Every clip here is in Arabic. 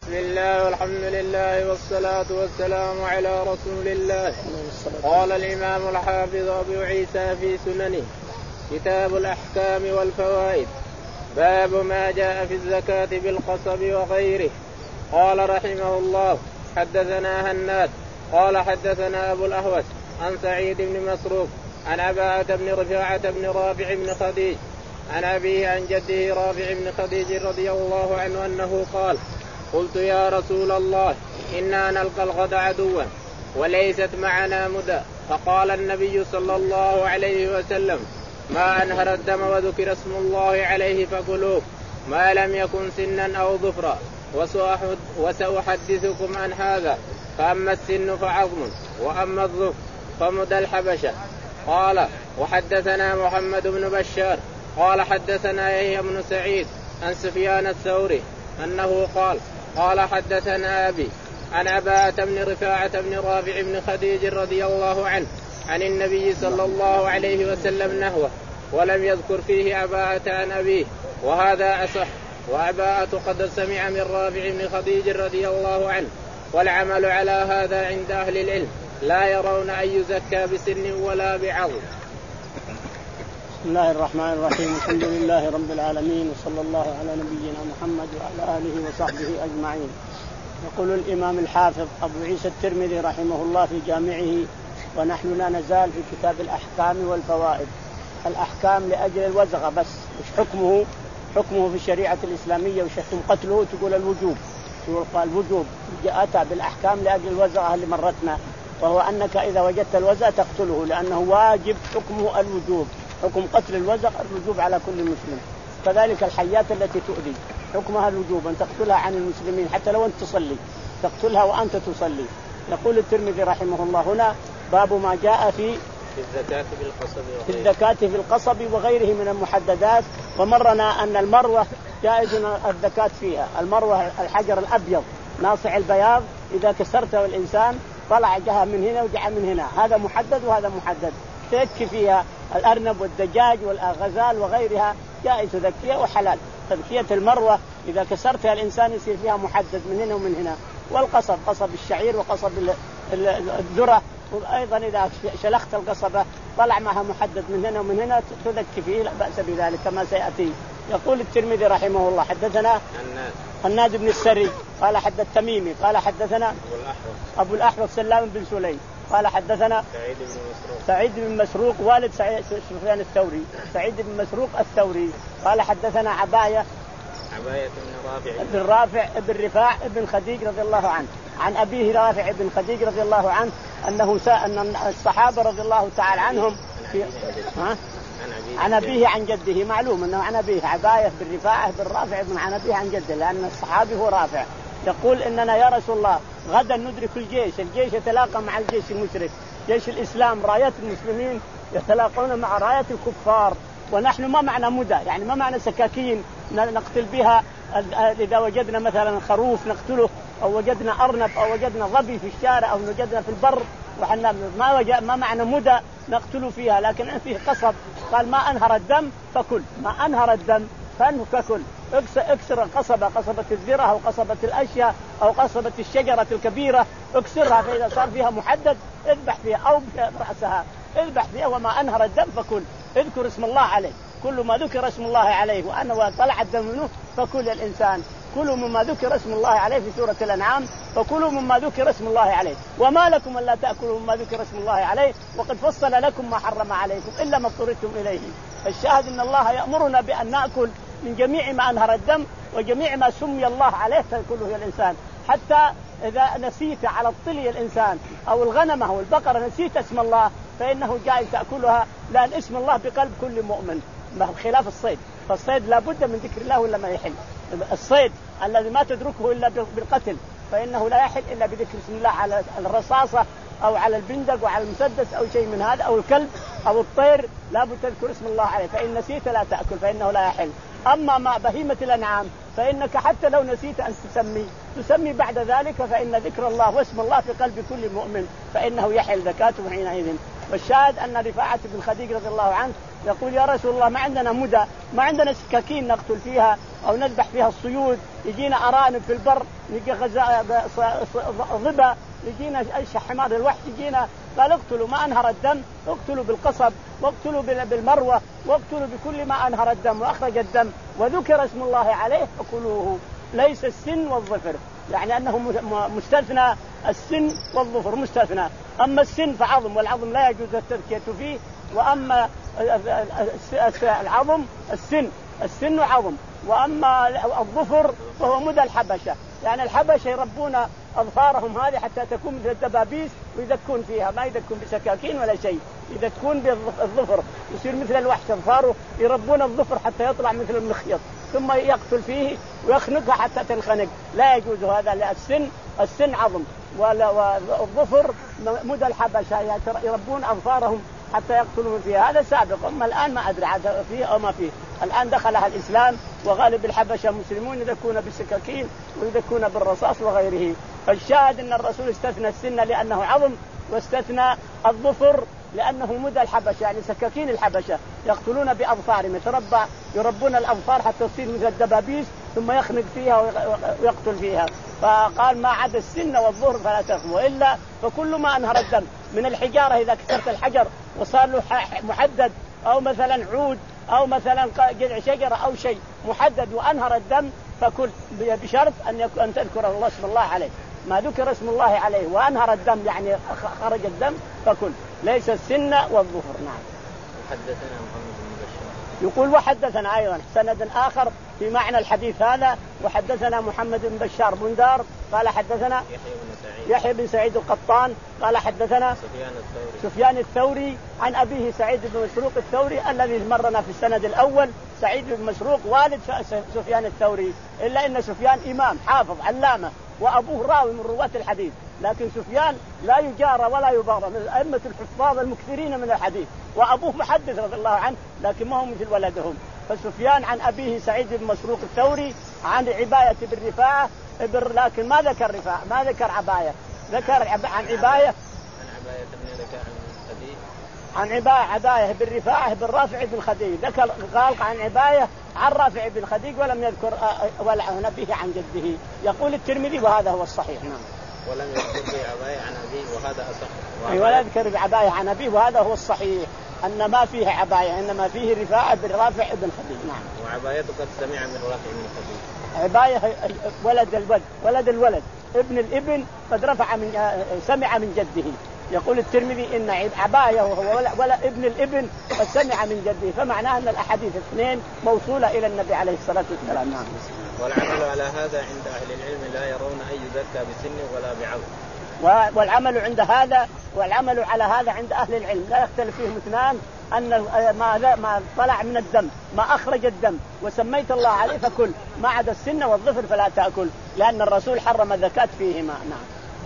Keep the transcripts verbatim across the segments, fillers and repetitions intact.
بسم الله والحمد لله والصلاة والسلام على رسول الله. قال الإمام الحافظ أبو عيسى في سننه كتاب الأحكام والفوائد باب ما جاء في الزكاة بالقصب وغيره. قال رحمه الله حدثنا هناد قال حدثنا أبو الأهوس عن سعيد بن مسروق عن عباءة بن رفاعة بن رافع بن خديج عن أبيه عن جده رافع بن خديج رضي الله عنه أنه قال قلت يا رسول الله إنا نلقى الغد عدوا وليست معنا مدى. فقال النبي صلى الله عليه وسلم ما أنهر الدم وذكر اسم الله عليه فكلوه ما لم يكن سنا أو ظفرا وسأحدثكم عن هذا. فأما السن فعظم وأما الظفر فمدى الحبشة. قال وحدثنا محمد بن بشار قال حدثنا يحيى بن سعيد عن سفيان الثوري أنه قال قال حدثنا أبي عن عباءة بن رفاعة بن رافع بن خديج رضي الله عنه عن النبي صلى الله عليه وسلم نحوه ولم يذكر فيه عباءة عن أبيه وهذا أصح. وعباءة قد سمع من رافع بن خديج رضي الله عنه والعمل على هذا عند أهل العلم لا يرون أن يزكى بسن ولا بعظم. بسم الله الرحمن الرحيم الحمد لله رب العالمين وصلى الله على نبينا محمد وعلى آله وصحبه أجمعين. يقول الإمام الحافظ أبو عيسى الترمذي رحمه الله في جامعه ونحن لا نزال في كتاب الأحكام والفوائد. الأحكام لأجل الوزغة بس وش حكمه حكمه في الشريعة الإسلامية وش يحكم قتله تقول الوجوب قال الوجوب أتى بالأحكام لأجل الوزغة اللي مرتنا وهو أنك إذا وجدت الوزغ تقتله لأنه واجب حكمه الوجوب حكم قتل الوزغ الوجوب على كل مسلم. كذلك الحيات التي تؤذي حكمها الوجوب أن تقتلها عن المسلمين حتى لو أنت تصلي تقتلها وأنت تصلي. يقول الترمذي رحمه الله هنا باب ما جاء في في الزكاة بالقصب وغيره, في الزكاة في القصب وغيره من المحددات. ومرنا أن المروة جائز الزكاة فيها. المروة الحجر الأبيض ناصع البياض إذا كسرته الإنسان طلع جهة من هنا وجهة من هنا هذا محدد وهذا محدد تذكي فيها. الأرنب والدجاج والغزال وغيرها جائز ذكية وحلال. تذكية المروة إذا كسرتها الإنسان يصير فيها محدد من هنا ومن هنا. والقصب قصب الشعير وقصب الذرة وأيضا إذا شلخت القصبة طلع معها محدد من هنا ومن هنا تذكي فيه لا بأس بذلك كما سيأتي. يقول الترمذي رحمه الله حدثنا هناد بن السري قال حدث تميمي قال حدثنا أبو الأحوص سلام بن سليم قال حدثنا سعيد بن مسروق سعيد بن مسروق والد سفيان الثوري سعيد بن مسروق الثوري قال حدثنا عباية عباية بن رافع بن رافع بن رفاع بن خديج رضي الله عنه عن أبيه رافع بن خديج رضي الله عنه أنه سأ أن الصحابة رضي الله تعالى عنهم في ها عن أبيه عن جده معلوم أنه عن أبيه عباية بن رفاعة بن رافع بن عن أبيه عن جده لأن الصحابي هو رافع. يقول إننا يا رسول الله غدا ندرك الجيش الجيش يتلاقى مع الجيش المشرك جيش الإسلام رايات المسلمين يتلاقون مع رايات الكفار ونحن ما معنا مدى يعني ما معنا سكاكين نقتل بها. إذا وجدنا مثلا خروف نقتله أو وجدنا أرنب أو وجدنا ظبي في الشارع أو وجدنا في البر وحنا ما وجد ما معنا مدى نقتل فيها لكن فيه قصب. قال ما أنهر الدم فكل ما أنهر الدم فكل اكسر قصبة قصبة الذرة أو قصبة الأشياء أو قصبة الشجرة الكبيرة اكسرها فإذا صار فيها محدد اذبح فيها أو برأسها اذبح فيها وما أنهر الدم فكل اذكر اسم الله عليه كل ما ذكر اسم الله عليه وأنا وطلع الدم منه فكل الإنسان كلوا مما ذكر اسم الله عليه في سورة الأنعام فكلوا مما ذكر اسم الله عليه وما لكم ألا تأكلوا مما ذكر اسم الله عليه وقد فصل لكم ما حرم عليكم إلا ما اضطررتم إليه. الشاهد أن الله يأمرنا بأن نأكل من جميع ما أنهر الدم وجميع ما سمي الله عليه تأكله الإنسان حتى إذا نسيت على الطلي الإنسان أو الغنمة أو البقرة نسيت اسم الله فإنه جائز تأكلها لأن اسم الله بقلب كل مؤمن خلاف الصيد. فالصيد لا بد من ذكر الله ولا ما يحل. الصيد الذي ما تدركه إلا بالقتل فإنه لا يحل إلا بذكر اسم الله على الرصاصة أو على البندق وعلى المسدس أو شيء من هذا أو الكلب أو الطير لا بد تذكر اسم الله عليه فإن نسيت لا تأكل فإنه لا يحل. أما مع بهيمة الأنعام فإنك حتى لو نسيت أن تسمي تسمي بعد ذلك فإن ذكر الله واسم الله في قلب كل مؤمن فإنه يحل زكاته حينئذ. والشاهد أن رفاعة بن خديج رضي الله عنه يقول يا رسول الله ما عندنا مدى ما عندنا سكاكين نقتل فيها أو نذبح فيها الصيود يجينا أرانب في البر نجي غزاء ضبا، يجينا حمار الوحش يجينا، قال اقتلوا ما أنهر الدم، اقتلوا بالقصب، واقتلوا بالمروة، واقتلوا بكل ما أنهر الدم وأخرج الدم وذكر اسم الله عليه فكلوه. ليس السن والظفر، يعني أنه مستثنى، السن والظفر مستثنى. أما السن فعظم، والعظم لا يجوز التذكية فيه، وأما العظم السن السن عظم، وأما الظفر فهو مدى الحبشة، يعني الحبشة يربون أظفارهم هذه حتى تكون مثل الدبابيس ويذكون فيها، ما يذكون بسكاكين ولا شيء، يذكون بالظفر يصير مثل الوحش أظفاره، يربون الظفر حتى يطلع مثل المخيط ثم يقتل فيه ويخنقها حتى تنخنق، لا يجوز هذا. لا، السن السن عظم، والظفر مدى الحبشة، يعني يربون أظفارهم حتى يقتلون فيها. هذا سابق، أما الآن ما أدري عاد فيه أو ما فيه. الآن دخلها الإسلام، وغالب الحبشة مسلمون يذكون بالسكاكين ويذكون بالرصاص وغيره. فالشاهد أن الرسول استثنى السن لأنه عظم، واستثنى الظفر لأنه مدى الحبشة، يعني سكاكين الحبشة يقتلون بأظفارهم، يتربى يربون الأظفار حتى تصير مثل الدبابيس ثم يخنق فيها ويقتل فيها. فقال ما عدا السن والظهر فلا تأخذ، وإلا فكل ما أنهر الدم من الحجارة، إذا كسرت الحجر وصار له محدد، أو مثلا عود، أو مثلا جذع شجرة أو شيء محدد وأنهر الدم فكل، بشرط أن يكون أن تذكر الله اسم الله عليه. ما ذكر اسم الله عليه وأنهر الدم يعني خرج الدم فكل، ليس السن والظهر. نعم. حدثنا محمد بن بشار. يقول وحدثنا أيضا سند آخر في معنى الحديث هذا، وحدثنا محمد بن بشار بندار قال حدثنا يحيى بن سعيد القطان قال حدثنا سفيان الثوري سفيان الثوري عن أبيه سعيد بن مسروق الثوري الذي مرنا في السند الأول. سعيد بن مسروق والد سفيان الثوري، إلا إن سفيان إمام حافظ علامة، وأبوه راوي من رواة الحديث، لكن سفيان لا يجارى ولا يبارى، من أئمة الحفاظ المكثرين من الحديث، وأبوه محدث رضي الله عنه، لكن ما هم مثل ولدهم. فسفيان عن أبيه سعيد بن مسروق الثوري عن عباية بن رفاعة، لكن ما ذكر رفاعة، ما ذكر عباية، ذكر عن عباية عن عباية عباية بن رفاعة بن رافع بن خديج، ذكر قال عن عباية عن رافع بن خديج ولم يذكر ولا عن أبيه عن جده. يقول الترمذي وهذا هو الصحيح. نعم. ولم يذكر بعباية عن أبيه وهذا أصح. أي ولا يذكر بعباية عن أبيه وهذا هو الصحيح، أن ما فيه عباية إنما فيه رفاعة بن رافع بن خديج. نعم. وعبايته قد سمع من رافع بن خديج. عباية ولد الولد ولد الولد ابن الابن قد رفع من سمع من جده. يقول الترمذي إن عباية وهو ولا, ولا ابن الابن قد سمع من جده، فمعناه أن الأحاديث اثنين موصولة إلى النبي عليه الصلاة والسلام. نعم. والعمل على هذا عند أهل العلم لا يرون أن يذكى بسن ولا بعظم. والعمل عند هذا والعمل على هذا عند أهل العلم لا يختلف فيهم اثنان، أن ما ما طلع من الدم ما أخرج الدم وسميت الله عليه فكل، ما عدا السن والظفر فلا تأكل، لأن الرسول حرم الزكاة فيهما. نعم.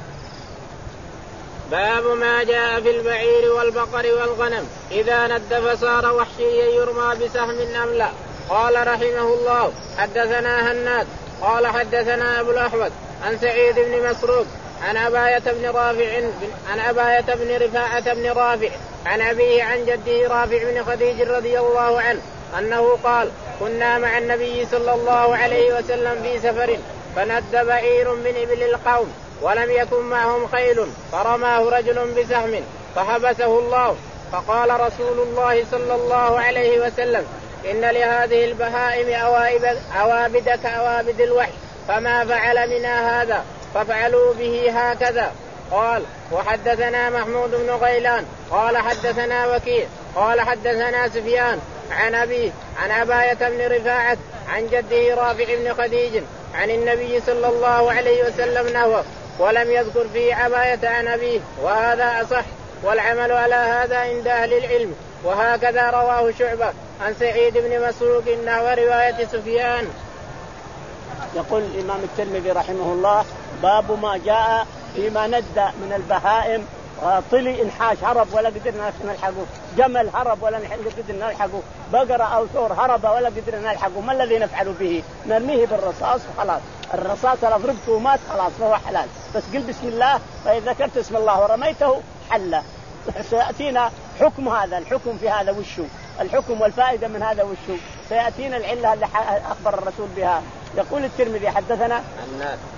باب ما جاء في البعير والبقر والغنم إذا ند فصار وحشيا يرمى بسهم أم لا. قال رحمه الله حدثنا هناد قال حدثنا أبو الأحوص عن سعيد بن مسروق عن عباية بن رافع عن عباية بن رفاعة بن رافع عن أبيه عن جده رافع بن خديج رضي الله عنه أنه قال كنا مع النبي صلى الله عليه وسلم في سفر فند بعير من إبل القوم ولم يكن معهم خيل فرماه رجل بسهم فحبسه الله، فقال رسول الله صلى الله عليه وسلم إن لهذه البهائم عوابد كعوابد الوحي فما فعل منا هذا ففعلوا به هكذا. قال وحدثنا محمود بن غيلان قال حدثنا وكيع قال حدثنا سفيان عن أبيه عن عباية بن رفاعة عن جده رافع بن خديج عن النبي صلى الله عليه وسلم نحوه ولم يذكر فيه عباية عن أبيه، وهذا أصح. والعمل على هذا عند أهل العلم، وهكذا رواه شعبة عن سعيد بن مسروق نحو رواية سفيان. يقول الإمام الترمذي رحمه الله باب ما جاء فيما ند من البهائم، طلي انحاش هرب ولا قدرنا نلحقه، جمل هرب ولا قدرنا نلحقه، بقرة أو ثور هرب ولا قدرنا نلحقه، ما الذي نفعل به؟ نرميه بالرصاص وخلاص، الرصاص لو ضربته ومات خلاص فهو حلال، بس قل بسم الله، فإذا ذكرت اسم الله ورميته حل. سيأتينا حكم هذا، الحكم في هذا وشو الحكم والفائدة من هذا وشو، سيأتينا العلة اللي أخبر الرسول بها. يقول الترمذي حدثنا هناد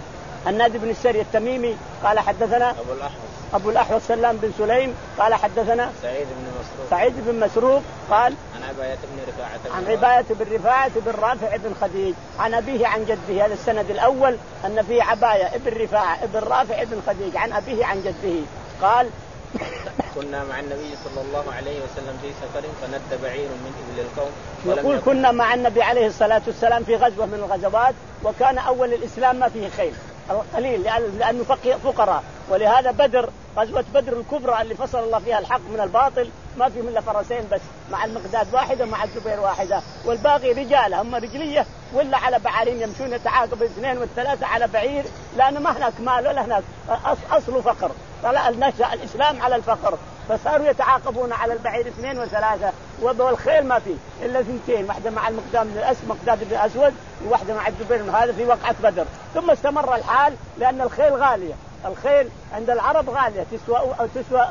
النادي بن السري التميمي قال حدثنا أبو الأحوص أبو الأحوص سلام بن سليم قال حدثنا سعيد بن مسروق سعيد بن مسروق قال عن عباية بن رفاعة عن عباية بن رفاعة بن رافع بن خديج عن أبيه عن جده. هذا السند الأول أن فيه عباية بن رفاعة بن رافع بن خديج عن أبيه عن جده قال كنا مع النبي صلى الله عليه وسلم في سفر فند بعير من إبل القوم. يقول كنا مع النبي عليه الصلاة والسلام في غزوة من الغزوات وكان أول الإسلام ما فيه خيل قليل لأنه فقراء، ولهذا بدر غزوة بدر الكبرى اللي فصل الله فيها الحق من الباطل ما فيهم إلا فرسين بس مع المقداد واحدة مع الزبير واحدة والباقي رجال هم رجلية ولا على بعارين يمشون يتعاقب الاثنين والثلاثة على بعير لأنه ما هناك مال ولا هناك أصل فقر. طلع نشأ الإسلام على الفقر فصاروا يتعاقبون على البعير اثنين وثلاثة والخيل ما فيه إلا ثنتين، واحدة مع المقدام بن الأسود مقداد بن الأسود وواحدة مع الزبير. هذا في وقعة بدر. ثم استمر الحال لأن الخيل غالية، الخيل عند العرب غالية تسوى أو تسوى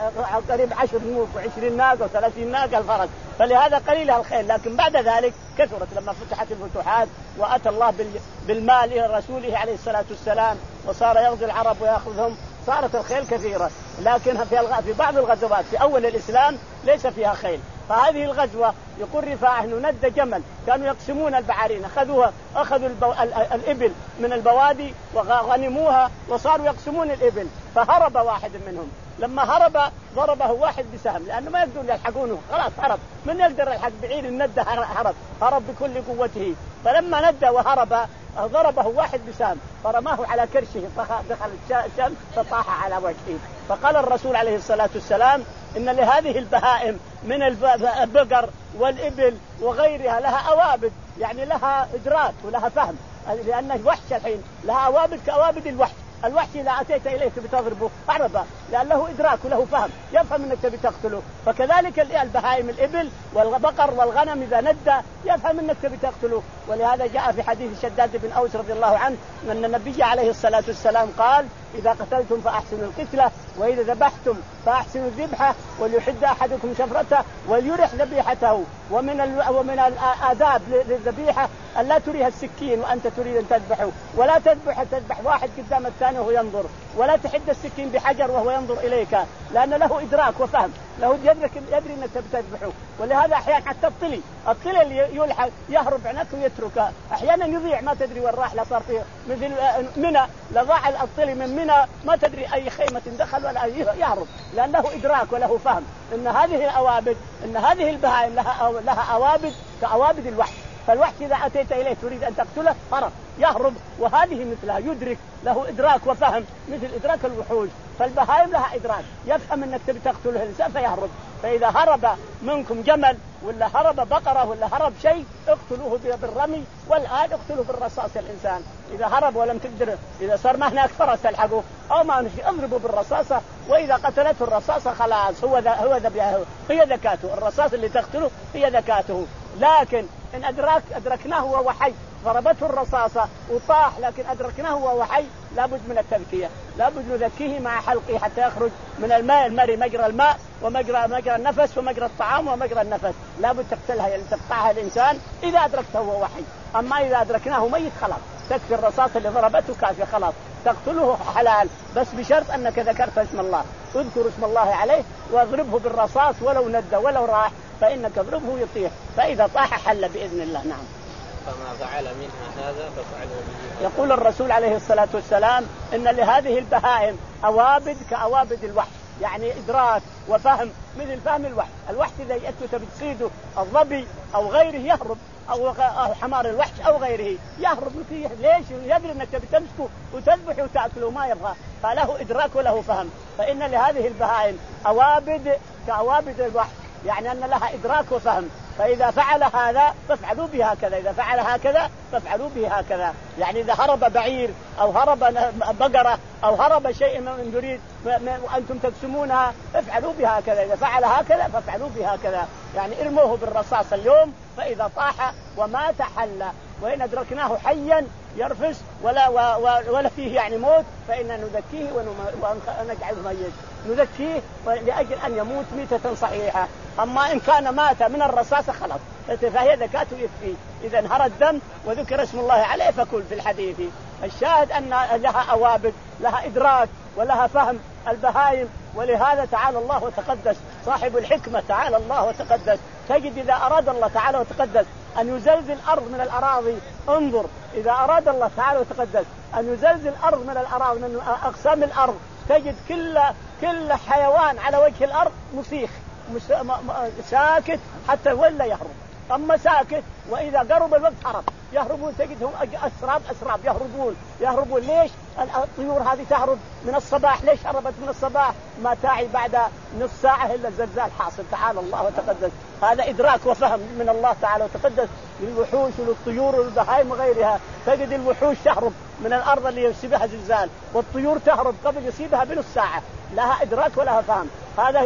قريب عشر نوق وعشرين ناقة وثلاثين ناقة الفرس، فلهذا قليلة الخيل. لكن بعد ذلك كثرت لما فتحت الفتوحات وأتى الله بالمال إلى رسوله عليه الصلاة والسلام وصار يغزو العرب ويأخذهم، صارت الخيل كثيرة. لكن في بعض الغزوات في أول الإسلام ليس فيها خيل. فهذه الغزوة يقول رفاعة أنه ند جمل كانوا يقسمون البعارين أخذوها أخذوا البو... الإبل من البوادي وغنموها وصاروا يقسمون الإبل، فهرب واحد منهم. لما هرب ضربه واحد بسهم لأنه ما يقدرون يلحقونه، خلاص هرب. من يقدر يلحق بعير الند هرب هرب بكل قوته. فلما ند وهرب ضربه واحد بسهم فرماه على كرشه دخل الشمس فطاح على وجهه. فقال الرسول عليه الصلاة والسلام إن لهذه البهائم من البقر والإبل وغيرها لها أوابد، يعني لها إدراك ولها فهم، لأن الوحش الحين لها أوابد كأوابد الوحش. الوحش إذا أتيت إليه تبي تضربه أعرفه لأن له إدراك وله فهم يفهم أنك تبي تقتله. فكذلك البهائم الإبل والبقر والغنم إذا ندى يفهم أنك تبي تقتله. ولهذا جاء في حديث شداد بن أوس رضي الله عنه أن النبي عليه الصلاة والسلام قال إذا قتلتم فأحسنوا القتلة وإذا ذبحتم فأحسنوا الذبحة وليحد أحدكم شفرته وليرح ذبيحته. ومن ال... ومن الآداب للذبيحة ألا تريها السكين وأنت تريد أن تذبحه، ولا تذبح تذبح واحد قدام الثاني وهو ينظر، ولا تحد السكين بحجر وهو ينظر إليك لأن له إدراك وفهم، له يدرك يدري أنك تذبحه. ولهذا أحيانا حتى الطلي الطلي اللي يلحق يهرب عنك ويتركه أحيانا يضيع ما تدري وين راح. لا صار فيه مثل منى لضاع الطلي من منى ما تدري أي خيمة دخل ولا يهرب لأن له إدراك وله فهم إن هذه الأوابد إن هذه البهائم لها لها أوابد كأوابد الوحش. فالوحش إذا أتيت إليه تريد أن تقتله هرب يهرب، وهذه مثلها يدرك له إدراك وفهم مثل إدراك الوحوش. فالبهائم لها إدراك يفهم أنك تبي تقتله الإنسان فيهرب. فإذا هرب منكم جمل ولا هرب بقرة ولا هرب شيء اقتلوه بالرمي، والآن اقتلوه بالرصاص. الإنسان إذا هرب ولم تقدر إذا صار ما هناك فرس تلحقه أو ما نشي اضربه بالرصاصة، وإذا قتلته الرصاصة خلاص هو ذا هو ذا هي ذكاته. الرصاص اللي تقتله هي ذكاته. لكن إن أدرك أدركناه وهو حي ضربته الرصاصة وطاح لكن أدركناه وهو حي لابد من التذكية، لابد نذكيه مع حلقه حتى يخرج من الماء المري مجرى الماء ومجرى مجرى النفس ومجرى الطعام ومجرى النفس. لابد تقتلها يعني تقطعها الإنسان إذا أدركته وهو حي. أما إذا أدركناه ميت خلاص تكفي الرصاص اللي ضربته كافية خلاص تقتله حلال، بس بشرط أنك ذكرت اسم الله. اذكر اسم الله عليه واضربه بالرصاص ولو ندى ولو راح فإنك اضربه يطيح، فإذا طاح حل بإذن الله. نعم. فما فعل منها هذا ففعله به. يقول الرسول عليه الصلاة والسلام إن لهذه البهائم أوابد كأوابد الوحش، يعني إدراك وفهم مثل فهم الوحش. الوحش إذا يأتي بتصيده الظبي أو غيره يهرب أو حمار الوحش أو غيره يهرب فيه. ليش؟ يدري أنك تبي تمسكه وتذبحه وتأكله ما يبغى، فله إدراك وله فهم. فإن لهذه البهائم أوابد كأوابد الوحش، يعني أن لها إدراك وفهم. فإذا فعل هذا فافعلوا به هكذا، إذا فعل هكذا فافعلوا به هكذا. يعني إذا هرب بعير أو هرب بقرة أو هرب شيء من يريد وأنتم تقسمونها افعلوا به هكذا، إذا فعل هكذا فافعلوا به هكذا. يعني ارموه بالرصاص اليوم فإذا طاح ومات حل، وإن أدركناه حيا يرفس ولا ولا فيه يعني موت فإننا نذكيه ونجعله ميت، نذكيه لأجل أن يموت ميتة صحيحة. أما إن كان مات من الرصاصة خلاص فهي ذكاته يكفي. إذا انهر الدم وذكر اسم الله عليه فكل في الحديث. الشاهد أن لها أوابد، لها إدراك ولها فهم البهائم. ولهذا تعالى الله وتقدس صاحب الحكمة تعالى الله وتقدس، تجد إذا أراد الله تعالى وتقدس أن يزلزل الأرض من الأراضي، انظر إذا أراد الله تعالى وتقدس أن يزلزل الأرض من الأراضي من أقسام الأرض، تجد كل كل حيوان على وجه الأرض مصيخ ساكت حتى ولا يهرب، أما ساكت وإذا قرب الوقت هرب يهربون، تجدهم أسراب أسراب يهربون يهربون. ليش الطيور هذه تهرب من الصباح؟ ليش هربت من الصباح؟ ما تعي بعد نصف ساعة إلا الزلزال حاصل تعالى الله وتقدس. هذا إدراك وفهم من الله تعالى وتقدس للوحوش وللطيور والبهائم وغيرها. تجد الوحوش تهرب من الأرض اللي يصيبها زلزال، والطيور تهرب قبل يصيبها بنصف ساعة، لها إدراك ولها فهم. هذا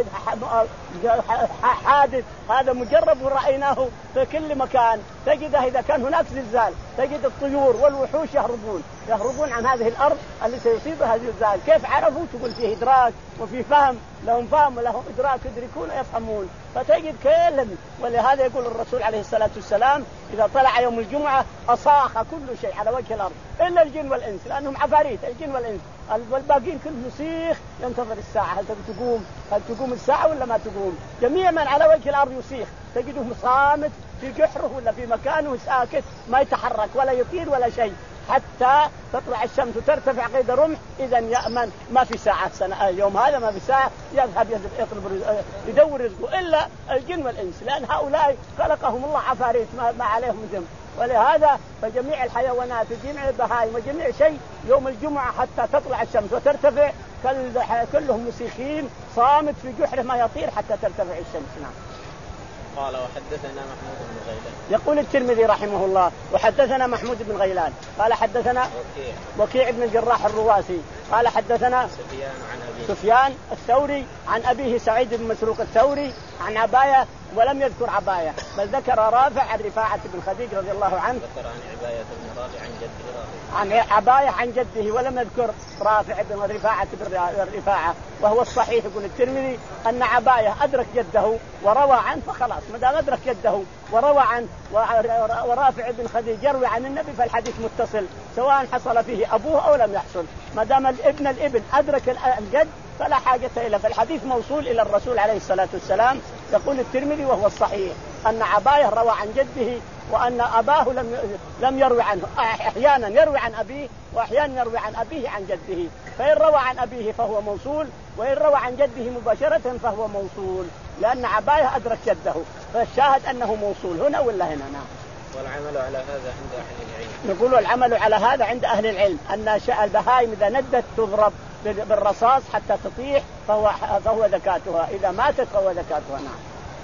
حادث، هذا مجرب ورأيناه في كل مكان. تجده إذا كان هناك زلزال تجد الطيور والوحوش يهربون يهربون عن هذه الأرض اللي سيصيبها زلزال. كيف عرفوا؟ تقول فيه إدراك وفي فهم، لهم فهم ولهم إدراك، يدركون ويفهمون. فتجد كلهم. ولهذا يقول الرسول عليه الصلاة والسلام إذا طلع يوم الجمعة أصاخ كل شيء على وجه الأرض إلا الجن والإنس، لأنهم عفاريت الجن والإنس، والباقين كل يصيخ ينتظر الساعة، هل تقوم هل تقوم الساعة ولا ما تقوم. جميع من على وجه الأرض يصيخ، تجده صامت في جحره ولا في مكانه ساكت ما يتحرك ولا يطير ولا شيء حتى تطلع الشمس وترتفع قيد رمح. إذا يأمن ما في ساعة سنة يوم هذا ما في ساعة يذهب يطلب يدور رزقه إلا الجن والإنس، لأن هؤلاء خلقهم الله عفاريت ما عليهم ذنب. ولهذا فجميع الحيوانات وجميع البهائم وجميع شيء يوم الجمعة حتى تطلع الشمس وترتفع كلهم مسيخين صامت في جحره ما يطير حتى ترتفع الشمس. نعم. قال وحدثنا محمود بن غيلان. يقول الترمذي رحمه الله وحدثنا محمود بن غيلان قال حدثنا وكيع, وكيع بن الجراح الرواسي قال حدثنا سفيان عن أبيه سفيان الثوري عن أبيه سعيد بن مسروق الثوري عن عباية، ولم يذكر عباية بل ذكر رافع عن رفاعة بن خديج رضي الله عنه. ذكر عن عباية بن رافع عن جده رافع. عن عباية عن جده ولم يذكر رافع بن رفاعة بن رفاعة. وهو الصحيح يقول الترمذي أن عباية أدرك جده وروى عنه فخلاص، ما دام أدرك جده وروى عنه ورافع بن خديج يروي عن النبي فالحديث متصل سواء حصل فيه أبوه أو لم يحصل. ما دام الابن الابن أدرك الجد فلا حاجة إليه، فالحديث موصول إلى الرسول عليه الصلاة والسلام. يقول الترمذي وهو الصحيح أن عباية روى عن جده وأن أباه لم لم يروي عنه، أحيانا يروي عن أبيه وأحيانا يروي عن أبيه عن جده. فإن روى عن أبيه فهو موصول، وإن روى عن جده مباشرة فهو موصول، لأن عباية أدرك جده، فالشاهد أنه موصول هنا ولا هنا. نعم. والعمل على هذا عند أهل العلم. نقول العمل على هذا عند أهل العلم أن البهائم إذا ندت تضرب بالرصاص حتى تطيح فهو فهو ذكاتها، إذا ماتت فهو ذكاتها. نعم.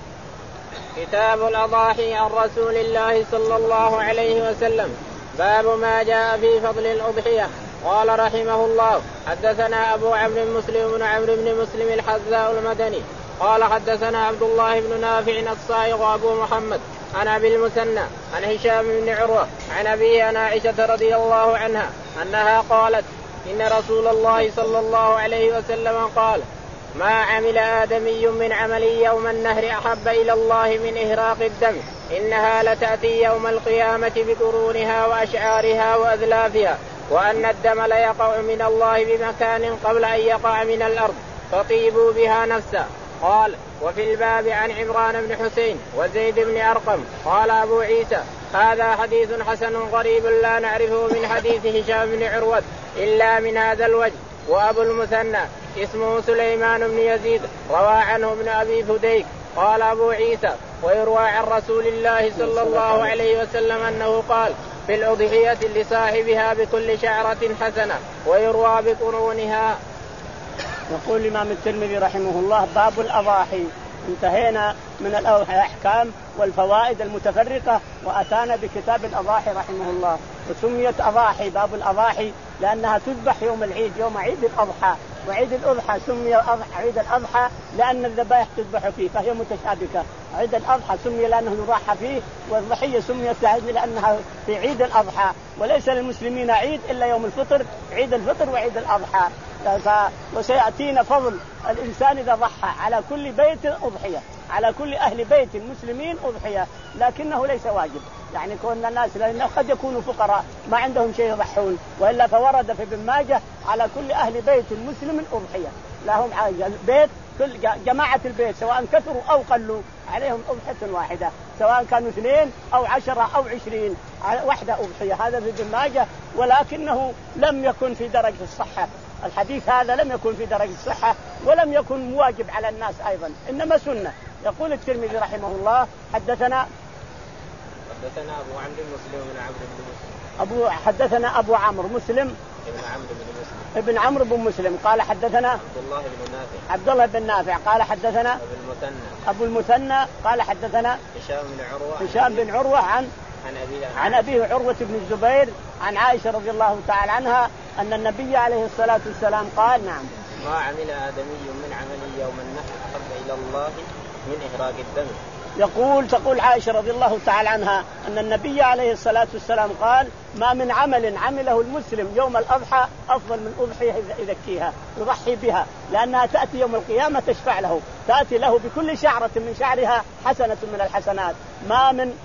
كتاب الأضاحي عن رسول الله صلى الله عليه وسلم. باب ما جاء في فضل الأضحية. قال رحمه الله حدثنا أبو عمرو مسلم بن عمرو بن مسلم الحذاء المدني قال حدثنا عبد الله بن نافع الصائغ أبو محمد عن أبي المثنى عن هشام بن عروة عن أبي عن عائشة رضي الله عنها أنها قالت إن رسول الله صلى الله عليه وسلم قال ما عمل آدمي من عمل يوم النهر أحب إلى الله من إهراق الدم، إنها لتأتي يوم القيامة بقرونها وأشعارها وأذلافها، وأن الدم ليقع من الله بمكان قبل أن يقع من الأرض فطيبوا بها نفسا. قال وفي الباب عن عمران بن حسين وزيد بن أرقم. قال أبو عيسى هذا حديث حسن غريب لا نعرفه من حديث هشام بن عروة إلا من هذا الوجه. وأبو المثنى اسمه سليمان بن يزيد روى عنه ابن أبي فديك. قال أبو عيسى ويروى عن رسول الله صلى الله عليه وسلم أنه قال في الأضحية لصاحبها بكل شعرة حسنة ويروى بقرونها. يقول الإمام الترمذي رحمه الله باب الأضاحي. انتهينا من الأحكام والفوائد المتفرقة وأتانا بكتاب الأضاحي رحمه الله. وسميت أضاحي باب الأضاحي لأنها تذبح يوم العيد، يوم عيد الأضحى. وعيد الأضحى سمي عيد الأضحى لأن الذبائح تذبح فيه فهي متشابكة. عيد الأضحى سمي لأنه يضحى فيه، والضحية سميت لأنها في عيد الأضحى. وليس للمسلمين عيد إلا يوم الفطر، عيد الفطر وعيد الأضحى. وسيأتينا فضل الإنسان إذا ضحى على كل بيت أضحية، على كل أهل بيت المسلمين أضحية، لكنه ليس واجب. يعني كون الناس لأنه قد يكونوا فقراء ما عندهم شيء يضحون، وإلا فورد في ابن ماجه على كل أهل بيت مسلم أضحية لهم بيت، كل جماعة البيت سواء كثروا أو قلوا عليهم أضحية واحدة، سواء كانوا اثنين أو عشرة أو عشرين واحدة أضحية. هذا في ابن ماجه، ولكنه لم يكن في درجة الصحة، الحديث هذا لم يكن في درجة الصحة ولم يكن واجب على الناس أيضا، إنما سنة. يقول الترمذي رحمه الله حدثنا حدثنا أبو عمرو مسلم بن عمرو بن مسلم أبو حدثنا أبو عمرو مسلم ابن عمرو بن مسلم ابن عمرو بن مسلم قال حدثنا عبد الله بن نافع عبد الله بن نافع قال حدثنا أبو المثنى أبو المثنى قال حدثنا هشام بن عروة هشام بن عروة عن عن أبيه عن أبيه عروة بن الزبير عن عائشة رضي الله تعالى عنها أن النبي عليه الصلاة والسلام قال نعم ما عمل آدمي من عمل يوم النحر أحب إلى الله من إهراق الدم. يقول تقول عائشة رضي الله تعالى عنها أن النبي عليه الصلاة والسلام قال ما من عمل عمله المسلم يوم الأضحى أفضل من أضحية يذكيها يضحي بها، لأنها تأتي يوم القيامة تشفع له، تأتي له بكل شعرة من شعرها حسنة من الحسنات. ما من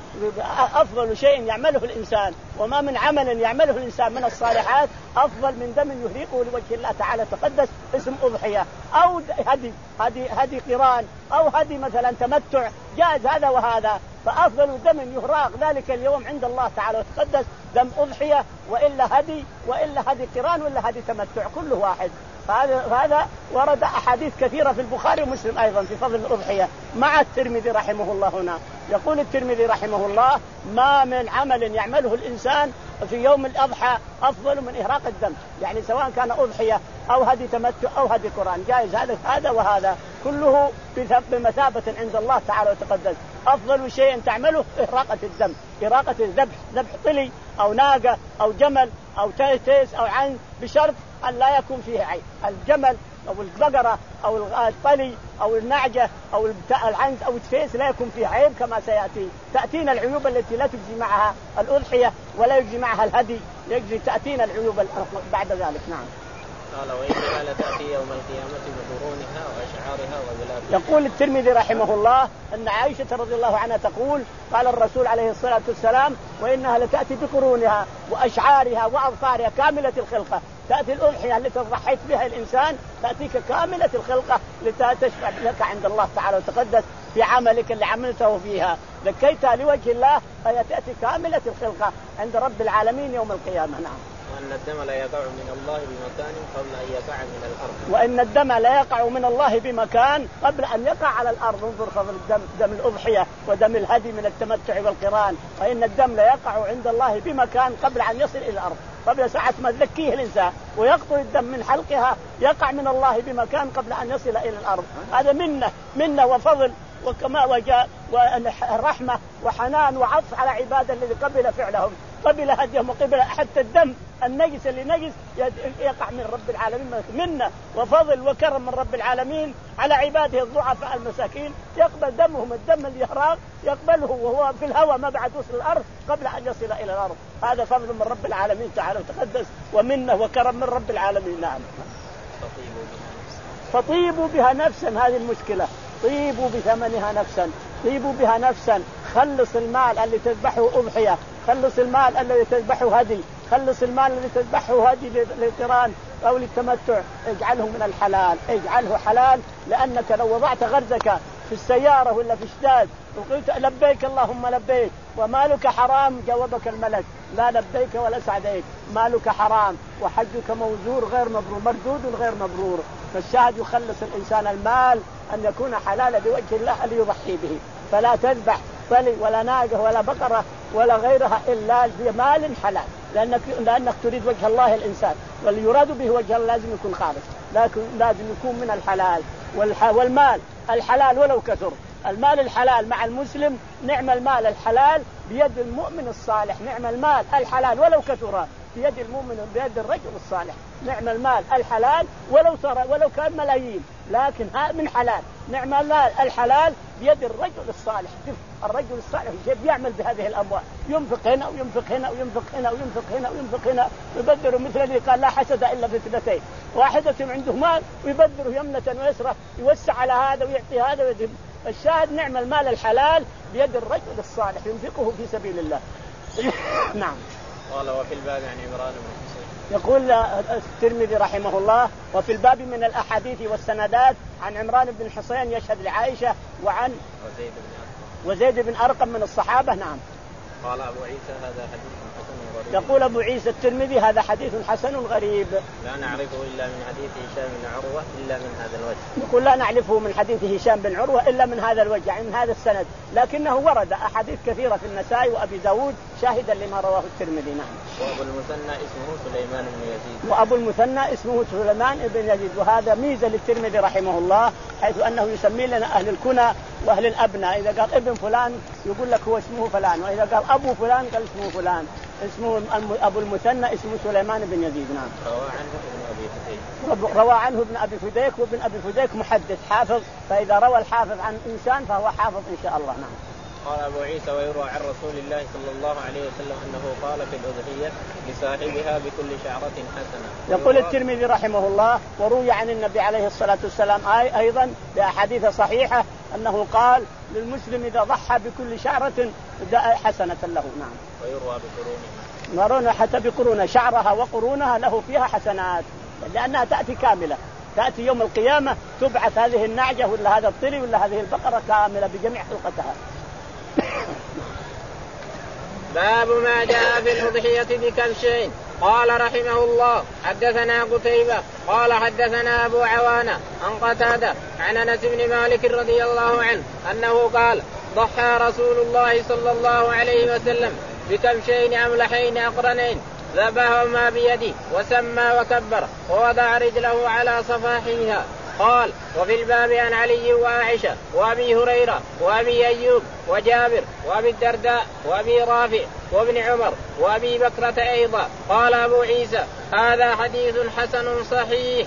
أفضل شيء يعمله الإنسان وما من عمل يعمله الإنسان من الصالحات أفضل من دم يهريقه لوجه الله تعالى تقدس اسم أضحية أو هدي هدي هدي قران أو هدي مثلا تمتع، جائز هذا وهذا، فأفضل دم يهراق ذلك اليوم عند الله تعالى وتقدس دم أضحية، وإلا هدي وإلا هدي قران وإلا هدي تمتع كله واحد. فهذا هذا ورد أحاديث كثيرة في البخاري ومسلم أيضا في فضل الأضحية مع الترمذي رحمه الله. هنا يقول الترمذي رحمه الله ما من عمل يعمله الإنسان في يوم الأضحى أفضل من إهراق الدم، يعني سواء كان أضحية أو هدي تمتع أو هدي قران جائز هذا هذا وهذا كله بمثابة عند الله تعالى وتقدس. أفضل شيء تعمله إهراقة الدم، إهراقة الذبح، ذبح طلي أو ناقة أو جمل أو تيس أو عن، بشرط أن لا يكون فيه عيب. الجمل أو البقرة أو الطلي أو النعجة أو العنز أو التيس لا يكون فيه عيب كما سيأتي. تأتينا العيوب التي لا تجزي معها الأضحية ولا يجزي معها الهدي، يجزي تأتينا العيوب بعد ذلك. نعم. قال وإنها لتأتي يوم القيامة بقرونها وأشعارها وبلادها. يقول الترمذي رحمه الله أن عائشة رضي الله عنها تقول قال الرسول عليه الصلاة والسلام وإنها لتأتي بقرونها وأشعارها وأظفارها كاملة الخلقة. تأتي الأضحية التي ضحيت بها الإنسان تأتيك كاملة الخلقة لتشفع لك عند الله تعالى وتقدس في عملك اللي عملته فيها، ذكيتها لوجه الله فهي تأتي كاملة الخلقة عند رب العالمين يوم القيامة. نعم. وأن الدم لا يقع من الله بمكان قبل أن يقع من الأرض. وإن الدم لا يقع من الله بمكان قبل أن يقع على الأرض. انظر فضل الدم، دم الأضحية ودم الهدي من التمتع والقران، وإن الدم لا يقع عند الله بمكان قبل أن يصل إلى الأرض، قبل ساعة ما تذكيه الإنسان ويقطر الدم من حلقها يقع من الله بمكان قبل أن يصل إلى الأرض. هذا منه منه وفضل وكما وجاء ورحمة وحنان وعطف على عباده الذي قبل فعلهم، قبل هديهم وقبل حتى الدم النجس اللي نجس يقع من رب العالمين، منه وفضل وكرم من رب العالمين على عباده الضعفاء المساكين، يقبل دمهم الدم اليهراق يقبله وهو في الهواء ما بعد وصل الأرض قبل أن يصل إلى الأرض. هذا فضل من رب العالمين تعالى وتقدس ومنه وكرم من رب العالمين. نعم. فطيبوا بها نفسا، هذه المشكلة، طيبوا بثمنها نفسا، طيبوا بها نفسا، خلص المال اللي تذبحه أضحية، خلص المال الذي تذبحه هدي، خلص المال الذي تذبحه هدي للقران أو للتمتع، اجعله من الحلال، اجعله حلال، لأنك لو وضعت غرزك في السيارة ولا في الشداد وقلت لبيك اللهم لبيك ومالك حرام جاوبك الملك لا لبيك ولا سعديك، مالك حرام وحجك موزور غير مبرور مردود غير مبرور. فالشاهد يخلص الإنسان المال أن يكون حلالا بوجه الله ليضحي به، فلا تذبح طلي ولا ناقة ولا بقرة ولا غيرها إلا بمال حلال، لأنك, لأنك تريد وجه الله الإنسان، واللي يراد به وجه الله لازم يكون خالص، لكن لازم يكون من الحلال. والمال الحلال ولو كثر، المال الحلال مع المسلم نعم المال الحلال بيد المؤمن الصالح، نعم المال الحلال ولو كثر بيد المؤمن بيد الرجل الصالح، نعم المال الحلال ولو صار ولو كان ملايين لكن من حلال، نعم المال الحلال بيد الرجل الصالح. الرجل الصالح بيعمل بهذه الأموال، ينفق هنا وينفق هنا وينفق هنا وينفق هنا وينفق هنا، يبذر مثل الذي قال لا حسد إلا في اثنتين، واحدة عنده مال ويبذره يمنة ويسرة، يوسع على هذا ويعطي هذا ويدهم. الشاهد نعم المال الحلال بيد الرجل الصالح ينفقه في سبيل الله. نعم. قال وفي الباب عن عمران بن حسين. يقول الترمذي رحمه الله وفي الباب من الأحاديث والسندات عن عمران بن حسين يشهد لعائشة وعن وزيد بن أرقم وزيد بن أرقم من الصحابة. نعم. قال أبو عيسى هذا حديث حسن غريب. يقول أبو عيسى الترمذي هذا حديث حسن غريب لا نعرفه إلا من حديث هشام بن عروة إلا من هذا الوجه. يقول لا نعرفه من حديث هشام بن عروة إلا من هذا الوجه، يعني من هذا السند، لكنه ورد أحاديث كثيرة في النسائي وأبي داود شاهدا لما رواه الترمذي. نعم. وأبو المثنى اسمه سليمان بن يزيد. وأبو المثنى اسمه سليمان بن يزيد، وهذا ميزة للترمذي رحمه الله حيث أنه يسمي لنا أهل الكنى وأهل الأبناء. إذا قال ابن فلان يقول لك هو اسمه فلان، وإذا قال أبو فلان قال اسمه فلان. اسمه أبو المثنى اسمه سليمان بن يزيد. نعم. روى عنه ابن أبي فديك. روى عنه ابن أبي فديك، وابن أبي فديك محدث حافظ، فإذا روى الحافظ عن إنسان فهو حافظ إن شاء الله. نعم. قال أبو عيسى ويروى عن رسول الله صلى الله عليه وسلم أنه قال في الأضحية لصاحبها بكل شعرة حسنة. يقول الترمذي رحمه الله وروي عن النبي عليه الصلاة والسلام أيضا بأحاديث صحيحة أنه قال للمسلم إذا ضحى بكل شعرة حسنة له. نعم. ويروى بقرونها. مرون حتى بقرونها، شعرها وقرونها له فيها حسنات، لأنها تأتي كاملة، تأتي يوم القيامة تبعث هذه النعجة ولا هذا الطري ولا هذه البقرة كاملة بجميع حلقتها. باب ما جاء في الأضحية بكبشين. قال رحمه الله حدثنا قتيبة قال حدثنا أبو عوانة عن قتادة عن أنس بن مالك رضي الله عنه أنه قال ضحى رسول الله صلى الله عليه وسلم بكبشين أملحين أقرنين ذبحهما بيده وسمى وكبر ووضع رجله على صفاحها. قال وفي الباب عن علي وعائشة وأبي هريرة وأبي أيوب وجابر وأبي الدرداء وأبي رافع وابن عمر وأبي بكرة أيضا. قال أبو عيسى هذا حديث حسن صحيح.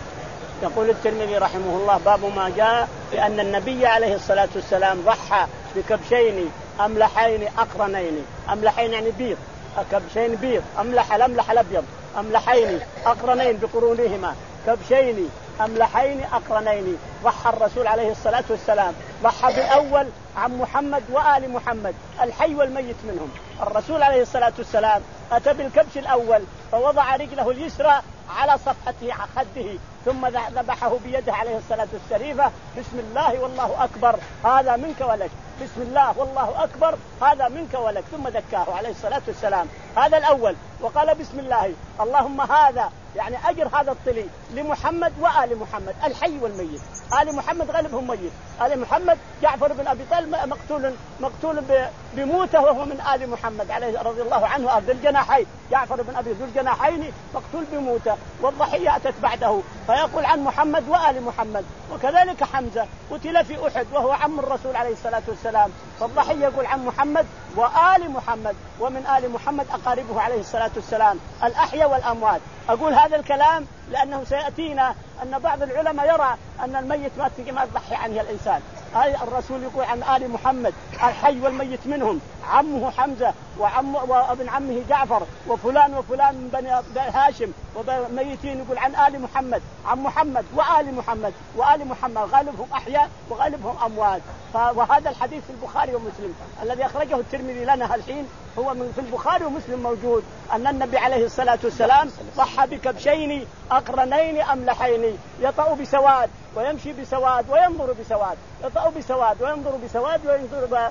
يقول الترمذي رحمه الله باب ما جاء بأن النبي عليه الصلاة والسلام ضحى بكبشين أملحين أقرنين. أملحين يعني بيض، كبشين بيض، أملح الأملح الأبيض، أملحين أقرنين بقرونهما، كبشين أملحين أقرنين. ضحى الرسول عليه الصلاة والسلام، ضحى بالأول عن محمد وآل محمد الحي والميت منهم. الرسول عليه الصلاة والسلام أتى بالكبش الأول فوضع رجله اليسرى على صفحة خده ثم ذبحه بيده عليه الصلاة والسلام. بسم الله والله أكبر هذا منك ولك، بسم الله والله أكبر هذا منك ولك، ثم ذكاه عليه الصلاة والسلام. هذا الأول وقال بسم الله اللهم هذا يعني أجر هذا الطلي لمحمد وآل محمد الحي والميت. آل محمد غالبهم ميت، آل محمد جعفر بن أبي طالب مقتول مقتول بموته وهو من آل محمد عليه رضي الله عنه ذو الجناحين. جعفر بن أبي ذو الجناحين مقتول بموته والضحية أتت بعده فيقول عن محمد وآل محمد. وكذلك حمزة قتل في أحد وهو عم الرسول عليه الصلاة والسلام، فالضحية يقول عن محمد وآل محمد ومن آل محمد أقاربه عليه الصلاة والسلام الأحياء والأموات. أقول هذا الكلام لأنه سيأتينا أن بعض العلماء يرى أن الميت ما تجي ما تضحي عنه الإنسان. الرسول يقول عن آل محمد الحي والميت منهم عمه حمزة وعم وابن عمه جعفر وفلان وفلان من بني هاشم وميتين. يقول عن آل محمد عن محمد وآل محمد وآل محمد غالبهم أحياء وغالبهم أموات. وهذا الحديث في البخاري ومسلم الذي أخرجه الترمذي لنا الحين هو من في البخاري ومسلم موجود أن النبي عليه الصلاة والسلام ضحى بكبشين أقرنين أملحين يطأ بسواد ويمشي بسواد وينظر بسواد، يطأ بسواد وينظر بسواد وينظر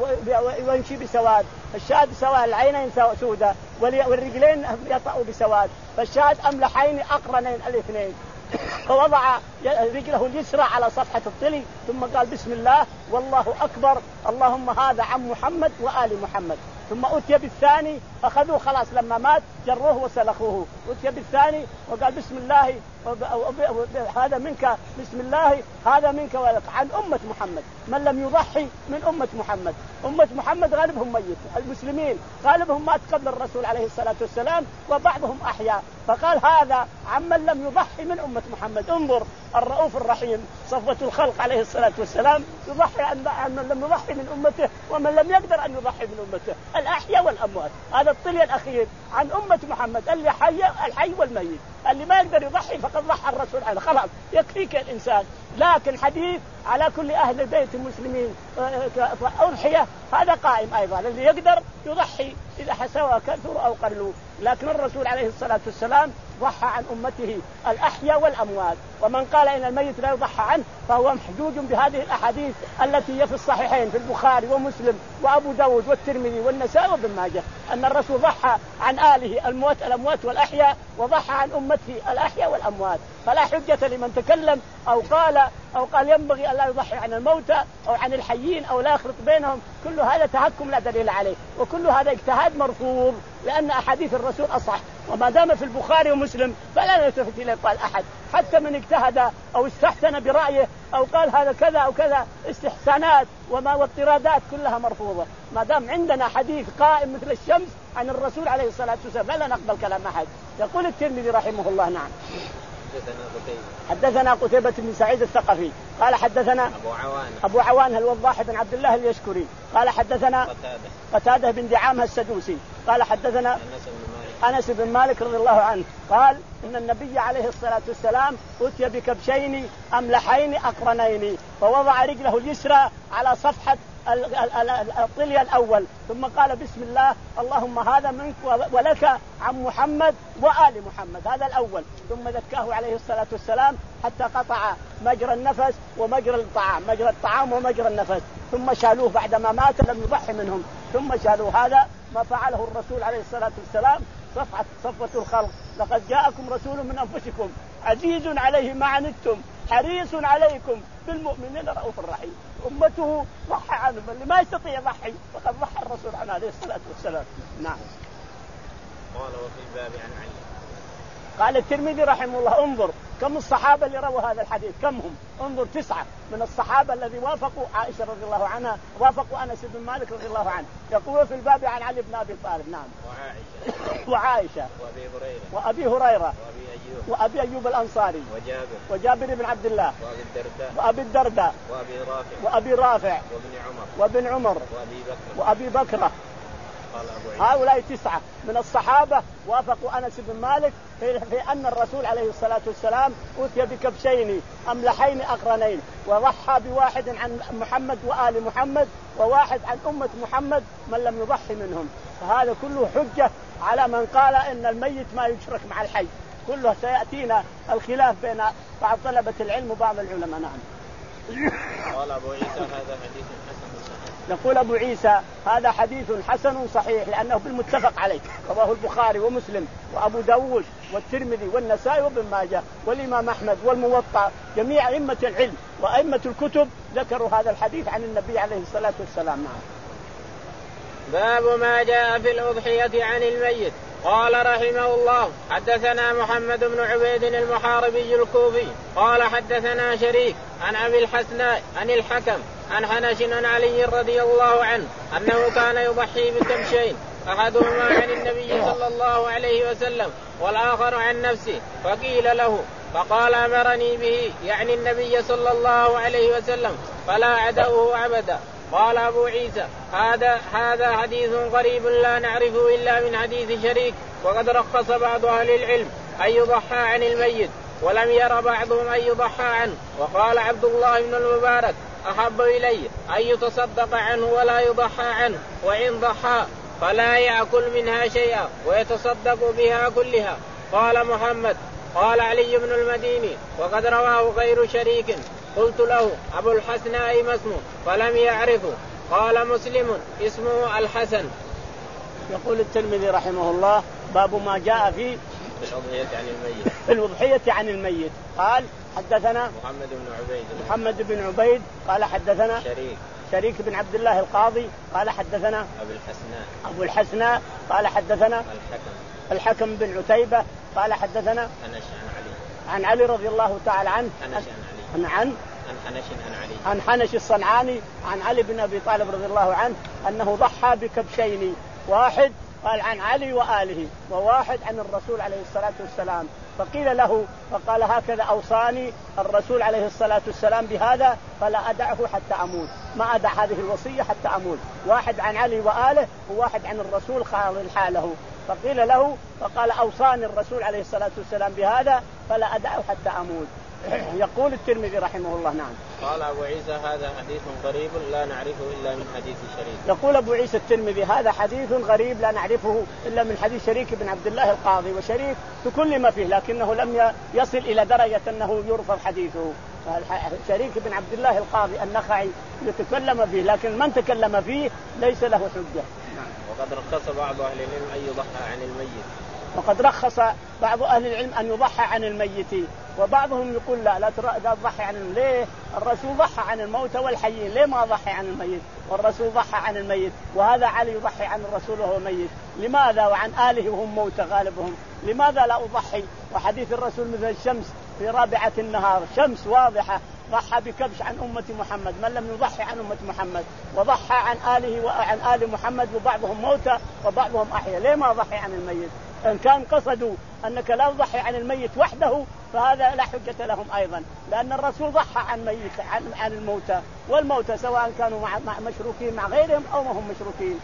ويمشي بسواد. الشاهد سواد العينين سوداء والرجلين يطأ بسواد، فالشاهد أملحين أقرنين الاثنين. فوضع رجله اليسرى على صفحة الطلي ثم قال بسم الله والله أكبر اللهم هذا عن محمد وآل محمد. ثم أتي بالثاني أخذوه خلاص لما مات جروه وسلخوه. أتي بالثاني وقال بسم الله هذا منك، بسم الله هذا منك ولك، عن أمة محمد من لم يضحي من أمة محمد. أمة محمد غالبهم ميت، المسلمين غالبهم مات قبل الرسول عليه الصلاة والسلام وبعضهم أحياء، فقال هذا عمن لم يضحي من أمة محمد. انظر الرؤوف الرحيم صفوة الخلق عليه الصلاة والسلام يضحي عن من لم يضحي من أمته ومن لم يقدر أن يضحي من أمته، الأحياء والأموات. هذا الطلي الأخير عن أمة محمد اللي حي الحي والميت، اللي ما يقدر يضحي فقد ضحى الرسول عليه، خلاص يكفيك الإنسان. لكن حديث على كل أهل بيت المسلمين أضحية هذا قائم أيضا، الذي يقدر يضحي إذا حسوا كثر أو قلوا. لكن الرسول عليه الصلاة والسلام ضحى عن أمته الأحياء والأموات. ومن قال إن الميت لا يضحى عنه فهو محجوج بهذه الأحاديث التي هي في الصحيحين في البخاري ومسلم وأبو داود والترمذي والنسائي وابن ماجه، أن الرسول ضحى عن آله الموت الأموات والأحياء، وضحى عن أمته الأحياء والأموات. فلا حجة لمن تكلم أو قال أو قال ينبغي أن لا يضحي عن الموتى أو عن الحيين أو لا يخلط بينهم. كل هذا تهكم لا دليل عليه، وكل هذا اجتهاد مرفوض، لأن أحاديث الرسول أصح. وما دام في البخاري ومسلم فلا يلتفت إليه قال أحد، حتى من اجتهد أو استحسن برأيه أو قال هذا كذا أو كذا، استحسانات وما واضطرادات كلها مرفوضة. ما دام عندنا حديث قائم مثل الشمس عن الرسول عليه الصلاة والسلام فلا نقبل كلام أحد. يقول الترمذي رحمه الله نعم حدثنا قتيبة بن سعيد الثقفي قال حدثنا أبو عوان أبو عوان الوضاح بن عبد الله اليشكري قال حدثنا قتادة, قتادة بن دعامة السدوسي قال حدثنا أنس بن مالك رضي الله عنه قال إن النبي عليه الصلاة والسلام أتي بكبشين أملحين أقرنين، فوضع رجله اليسرى على صفحة الطلي الأول، ثم قال بسم الله اللهم هذا منك ولك عن محمد وآل محمد، هذا الأول. ثم ذكاه عليه الصلاة والسلام حتى قطع مجرى النفس ومجرى الطعام، مجرى الطعام ومجرى النفس، ثم شالوه بعدما مات لم يضحي منهم، ثم شالوه. هذا ما فعله الرسول عليه الصلاة والسلام صفحة صفوة الخلق. لقد جاءكم رسول من أنفسكم عزيز عليه ما عنتم حريص عليكم بالمؤمنين رؤوف رحيم. أمته ضحى عنهم، اللي ما يستطيع يضحي فقد ضحى الرسول عنه عليه الصلاة والسلام. نعم. قال وفي الباب عن علي. قال الترمذي رحمه الله انظر كم الصحابة اللي رووا هذا الحديث، كم هم؟ انظر تسعة من الصحابة الذي وافقوا عائشة رضي الله عنها، وافقوا أنس بن مالك رضي الله عنه. يقول في الباب عن علي بن أبي طالب. نعم. وعائشة وعائشة وأبي هريرة وأبي هريرة وأبي أيوب وأبي أيوب الأنصاري وجابر وجابر بن عبد الله وأبي الدرداء وأبي الدرداء وأبي رافع وأبي رافع وابن عمر وابن عمر وأبي بكر وأبي بكر. قال أبو هؤلاء تسعة من الصحابة وافقوا أنس بن مالك في, في أن الرسول عليه الصلاة والسلام أتي بكبشين أملحين أقرنين، وضحى بواحد عن محمد وآل محمد وواحد عن أمة محمد من لم يضحي منهم. فهذا كله حجة على من قال إن الميت ما يشرك مع الحي. كله سيأتينا الخلاف بين بعض طلبة العلم وبعض العلماء. نعم. قال أبو عيسى هذا حديث حسن صحيح. يقول أبو عيسى هذا حديث حسن صحيح لأنه بالمتفق عليه، رواه البخاري ومسلم وأبو داود والترمذي والنسائي وابن ماجه والإمام أحمد والموطأ، جميع أئمة العلم وأئمة الكتب ذكروا هذا الحديث عن النبي عليه الصلاة والسلام. نعم. باب ما جاء في الأضحية عن الميت. قال رحمه الله حدثنا محمد بن عبيد المحاربي الكوفي قال حدثنا شريك عن أبي الحسناء عن الحكم عن حنش عن علي رضي الله عنه أنه كان يضحي بكبشين، أحدهما عن النبي صلى الله عليه وسلم والآخر عن نفسه، فقيل له فقال أمرني به يعني النبي صلى الله عليه وسلم فلا عدوه أبدا. قال أبو عيسى هذا هذا حديث غريب لا نعرفه إلا من حديث شريك، وقد رخص بعض أهل العلم أن يضحى عن الميت ولم ير بعضهم أن يضحى عنه. وقال عبد الله بن المبارك أحب إلي أن يتصدق عنه ولا يضحى عنه، وإن ضحى فلا يأكل منها شيئا ويتصدق بها كلها. قال محمد قال علي بن المديني وقد رواه غير شريك. قلت له أبو الحسناء ما اسمه فلم يعرفه. قال مسلم اسمه الحسن. يقول الترمذي رحمه الله باب ما جاء في الأضحية عن الميت في الأضحية عن الميت. قال حدثنا محمد بن عبيد محمد بن عبيد قال حدثنا شريك شريك بن عبد الله القاضي قال حدثنا أبو الحسناء أبو الحسناء قال حدثنا الحكم الحكم بن عتيبة قال حدثنا أنس عن علي عن علي رضي الله تعالى عنه أنس عن علي عن عن عن حنش عن علي عن حنش الصنعاني عن علي بن أبي طالب رضي الله عنه أنه ضحى بكبشين، واحد قال عن علي وآله وواحد عن الرسول عليه الصلاة والسلام. فقيل له فقال هكذا أوصاني الرسول عليه الصلاة والسلام بهذا فلا أدعه حتى أموت، ما أدع هذه الوصية حتى أموت. واحد عن علي وآله وواحد عن الرسول خاض حاله. فقيل له فقال أوصاني الرسول عليه الصلاة والسلام بهذا فلا أدعه حتى أموت. يقول الترمذي رحمه الله نعم. قال أبو عيسى هذا حديث غريب لا نعرفه إلا من حديث شريك. يقول أبو عيسى الترمذي هذا حديث غريب لا نعرفه إلا من حديث شريك بن عبد الله القاضي، وشريك تكلم فيه لكنه لم يصل إلى درجة أنه يرفض حديثه. شريك بن عبد الله القاضي النخعي يتكلم فيه لكن من تكلم فيه ليس له حجة. وقد رخص بعض أهل العلم أن يضحى عن الميت. وقد رخص بعض أهل العلم أن يضحى عن الميت، وبعضهم يقول لا لا تضحي عن الميت. ليه؟ الرسول ضحى عن الموتى والحيين، ليه ما ضحي عن الميت؟ والرسول ضحى عن الميت، وهذا علي يضحي عن الرسول وهو ميت، لماذا؟ وعن آله وهم موتى غالبهم، لماذا لا أضحي؟ وحديث الرسول مثل الشمس في رابعة النهار، شمس واضحة، ضحى بكبش عن أمة محمد، من لم يضحي عن أمة محمد، وضحى عن آله وعن آل محمد وبعضهم موتى وبعضهم أحيا، ليه ما ضحي عن الميت؟ إن كان قصدوا أنك لا تضحي عن الميت وحده فهذا لا حجة لهم أيضا، لأن الرسول ضحى عن ميت عن, عن الموتى، والموتى سواء كانوا مع, مع مشروكين مع غيرهم أو ما هم مشروكين،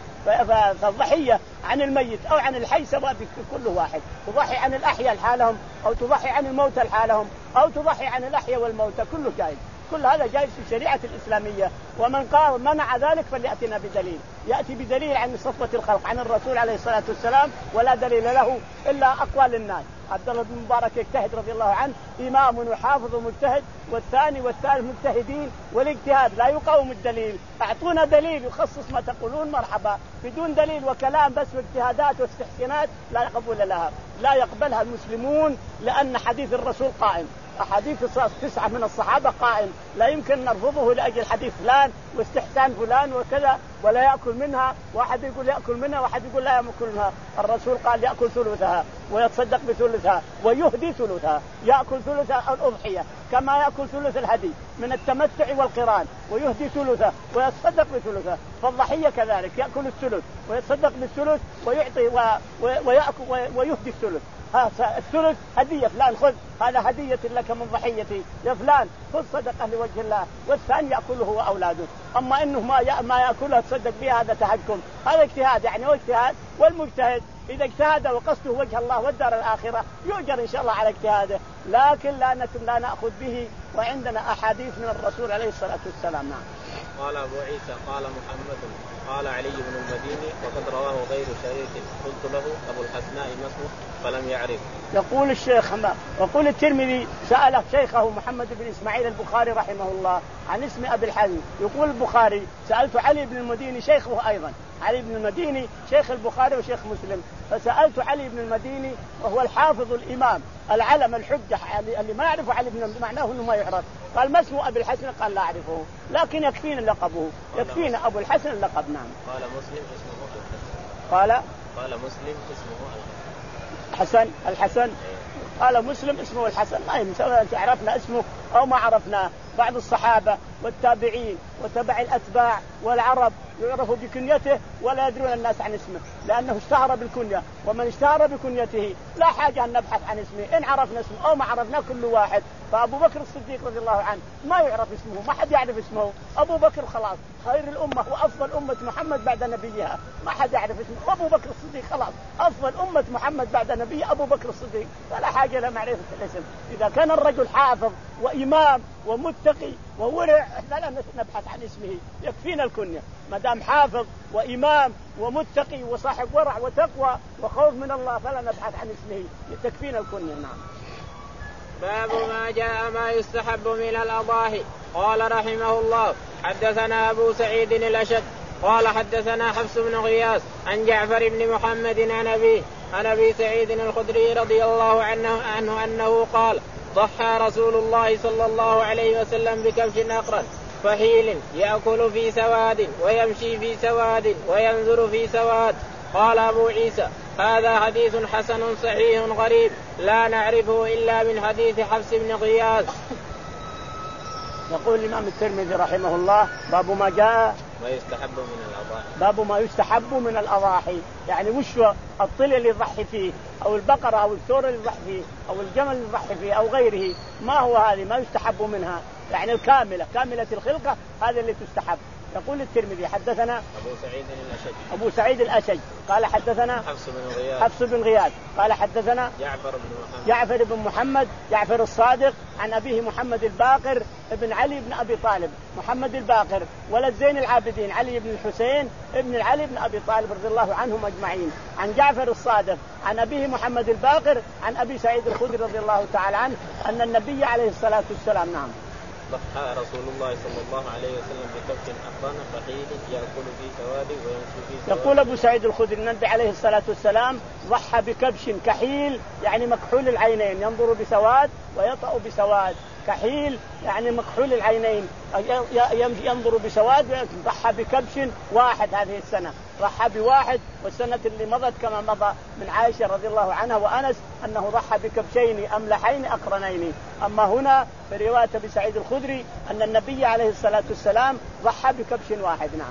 فالضحية عن الميت أو عن الحي سواء كل واحد، تضحي عن الأحياء لحالهم أو تضحي عن الموتى لحالهم أو تضحي عن الأحياء والموتى، كله جائز، كل هذا جائز في الشريعة الإسلامية. ومن قال منع ذلك فليأتنا بدليل، يأتي بدليل عن صفوة الخلق عن الرسول عليه الصلاة والسلام، ولا دليل له إلا أقوال الناس. عبد الله بن مبارك يجتهد رضي الله عنه، إمام وحافظ ومجتهد، والثاني والثالث مجتهدين، والاجتهاد لا يقاوم الدليل. أعطونا دليل يخصص ما تقولون مرحبا، بدون دليل وكلام بس واجتهادات واستحسانات لا قبول لها، لا يقبلها المسلمون، لأن حديث الرسول قائم، أحاديث تسعة من الصحابة قائم، لا يمكن نرفضه لأجل حديث فلان واستحسان فلان وكذا ولا يأكل منها، واحد يقول يأكل منها واحد يقول لا يأكل منها. الرسول قال يأكل ثلثها ويتصدق بثلثها ويهدي ثلثها، يأكل ثلثها الأضحية كما يأكل ثلث الهدي من التمتع والقران، ويهدي ثلثه ويتصدق بثلثه. فالضحية كذلك يأكل الثلث ويتصدق بالثلث ويعطي ويأكل ويهدي الثلث. الثلث هدية فلان خذ، هذا هدية لك من ضحيتي يا فلان، خذ صدقة لوجه الله، والثاني يأكله هو أولاده. أما إنه ما ما يأكلها تصدق بها هذا تهكم، هذا اجتهاد يعني هو اجتهاد. والمجتهد إذا اجتهد وقصده وجه الله والدار الآخرة يؤجر إن شاء الله على اجتهاده، لكن لا لا نأخذ به، وعندنا أحاديث من الرسول عليه الصلاة والسلام. نعم. قال أبو عيسى قال محمد قال علي بن المديني وقد رواه غير شريك، قلت له أبو الحسناء ما اسمه فلم يعرف. يقول الشيخ وقول الترمذي سأل شيخه محمد بن إسماعيل البخاري رحمه الله عن اسم أبي الحسن. يقول البخاري سألت علي بن المديني شيخه أيضا، علي بن المديني شيخ البخاري وشيخ مسلم، فسألت علي بن المديني وهو الحافظ الإمام العلم الحجة اللي ما يعرفه علي بن المديني معناه إنه ما يعرف. قال ما اسمه أبي الحسن؟ قال لا أعرفه، لكن يكفينا لقبه، يكفينا أبو الحسن اللقب. نعم. قال مسلم اسمه الحسن. قال قال مسلم اسمه الحسن. الحسن قال مسلم اسمه الحسن، ما يمسوي عرفنا اسمه أو ما عرفناه. بعض الصحابة والتابعين وتبع الأتباع والعرب يعرفوا بكنيته ولا يدرون الناس عن اسمه، لأنه اشتهر بالكنية، ومن اشتهر بكنيته لا حاجة أن نبحث عن اسمه، إن عرفنا اسمه أو ما عرفنا كل واحد. فأبو بكر الصديق رضي الله عنه ما يعرف اسمه، ما حد يعرف اسمه، أبو بكر خلاص خير الأمة وأفضل أمة محمد بعد نبيها، ما حد يعرف اسمه، أبو بكر الصديق خلاص أفضل أمة محمد بعد نبي أبو بكر الصديق، فلا حاجة لمعرفة الاسم. إذا كان الرجل حافظ وإمام ومتقي وورع لا نبحث عن اسمه، يكفينا الكنية. ما دام حافظ وإمام ومتقي وصاحب ورع وتقوى وخوف من الله فلا نبحث عن اسمه، تكفينا الكنية. نعم. باب ما جاء ما يستحب من الأضاحي. قال رحمه الله حدثنا أبو سعيد الأشد قال حدثنا حفص بن غياث عن جعفر بن محمد عن أبيه عن أبي سعيد الخدري رضي الله عنه, عنه أنه قال ضحى رسول الله صلى الله عليه وسلم بكبش أقرن فحيل يأكل في سواد ويمشي في سواد وينظر في سواد. قال أبو عيسى هذا حديث حسن صحيح غريب لا نعرفه إلا من حديث حفص بن غياث. يقول الإمام الترمذي رحمه الله باب ما جاء ما يستحب من الأضاحي. باب ما يستحب من الأضاحي، يعني وش الطل اللي يضحي فيه أو البقرة أو الثور اللي يضحي فيه أو الجمل اللي يضحي فيه أو غيره، ما هو هذه ما يستحب منها، يعني الكاملة كاملة الخلقة هذا اللي تستحب. يقول الترمذي حدثنا أبو سعيد الأشج أبو سعيد الأشج قال حدثنا حفص بن غياث حفص بن غياث قال حدثنا جعفر بن محمد جعفر بن محمد جعفر الصادق عن أبيه محمد الباقر ابن علي بن أبي طالب. محمد الباقر ولد زين العابدين علي بن الحسين ابن علي بن أبي طالب رضي الله عنهم أجمعين. عن جعفر الصادق عن أبيه محمد الباقر عن أبي سعيد الخدري رضي الله تعالى عنه أن النبي عليه الصلاة والسلام نعم ضحى رسول الله صلى الله عليه وسلم بكبش أقرن فحيل يأكل في سواد ويمشي في سواد. يقول أبو سعيد الخدري النبي عليه الصلاة والسلام ضحى بكبش كحيل يعني مكحول العينين ينظر بسواد ويطأ بسواد. كحيل يعني مكحول العينين ينظر بسواد. ضحى بكبش واحد هذه السنة، ضحى بواحد، والسنة اللي مضت كما مضى من عائشة رضي الله عنها وأنس أنه ضحى بكبشين أملحين أقرنين. أما هنا في رواية أبي سعيد الخدري أن النبي عليه الصلاة والسلام ضحى بكبش واحد. نعم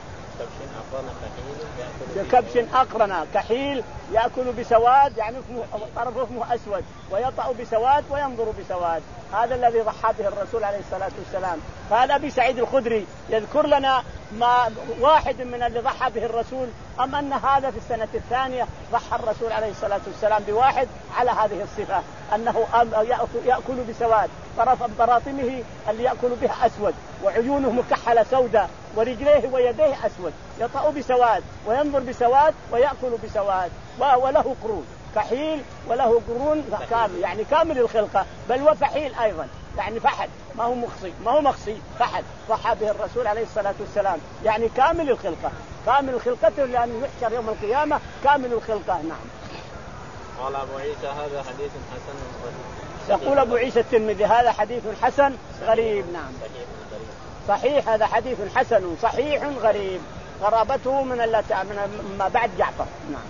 كبش أقرن كحيل يأكل بسواد يعني طرف فمه أسود ويطأ بسواد وينظر بسواد. هذا الذي ضحى به الرسول عليه الصلاة والسلام. فهذا أبي سعيد الخدري يذكر لنا ما واحد من اللي ضحى به الرسول، أم أن هذا في السنة الثانية ضحى الرسول عليه الصلاة والسلام بواحد على هذه الصفة أنه يأكل بسواد، طرف براطمه اللي يأكل بها أسود وعيونه مكحلة سوداء ورجليه ويديه أسود، يطأ بسواد وينظر بسواد ويأكل بسواد وله قرون كحيل وله قرون كامل يعني كامل الخلقة، بل وفحيل أيضا يعني فحل ما هو مخصي ما هو مخصي فحل ضحى به الرسول عليه الصلاة والسلام يعني كامل الخلقة كامل خلقته لأنه يحشر يوم القيامة كامل الخلقة. نعم. قال أبو عيسى هذا حديث حسن غريب. يقول أبو عيسى الترمذي هذا حديث حسن غريب. نعم صحيح هذا حديث حسن صحيح غريب غرابته من من ما بعد جعفر. نعم.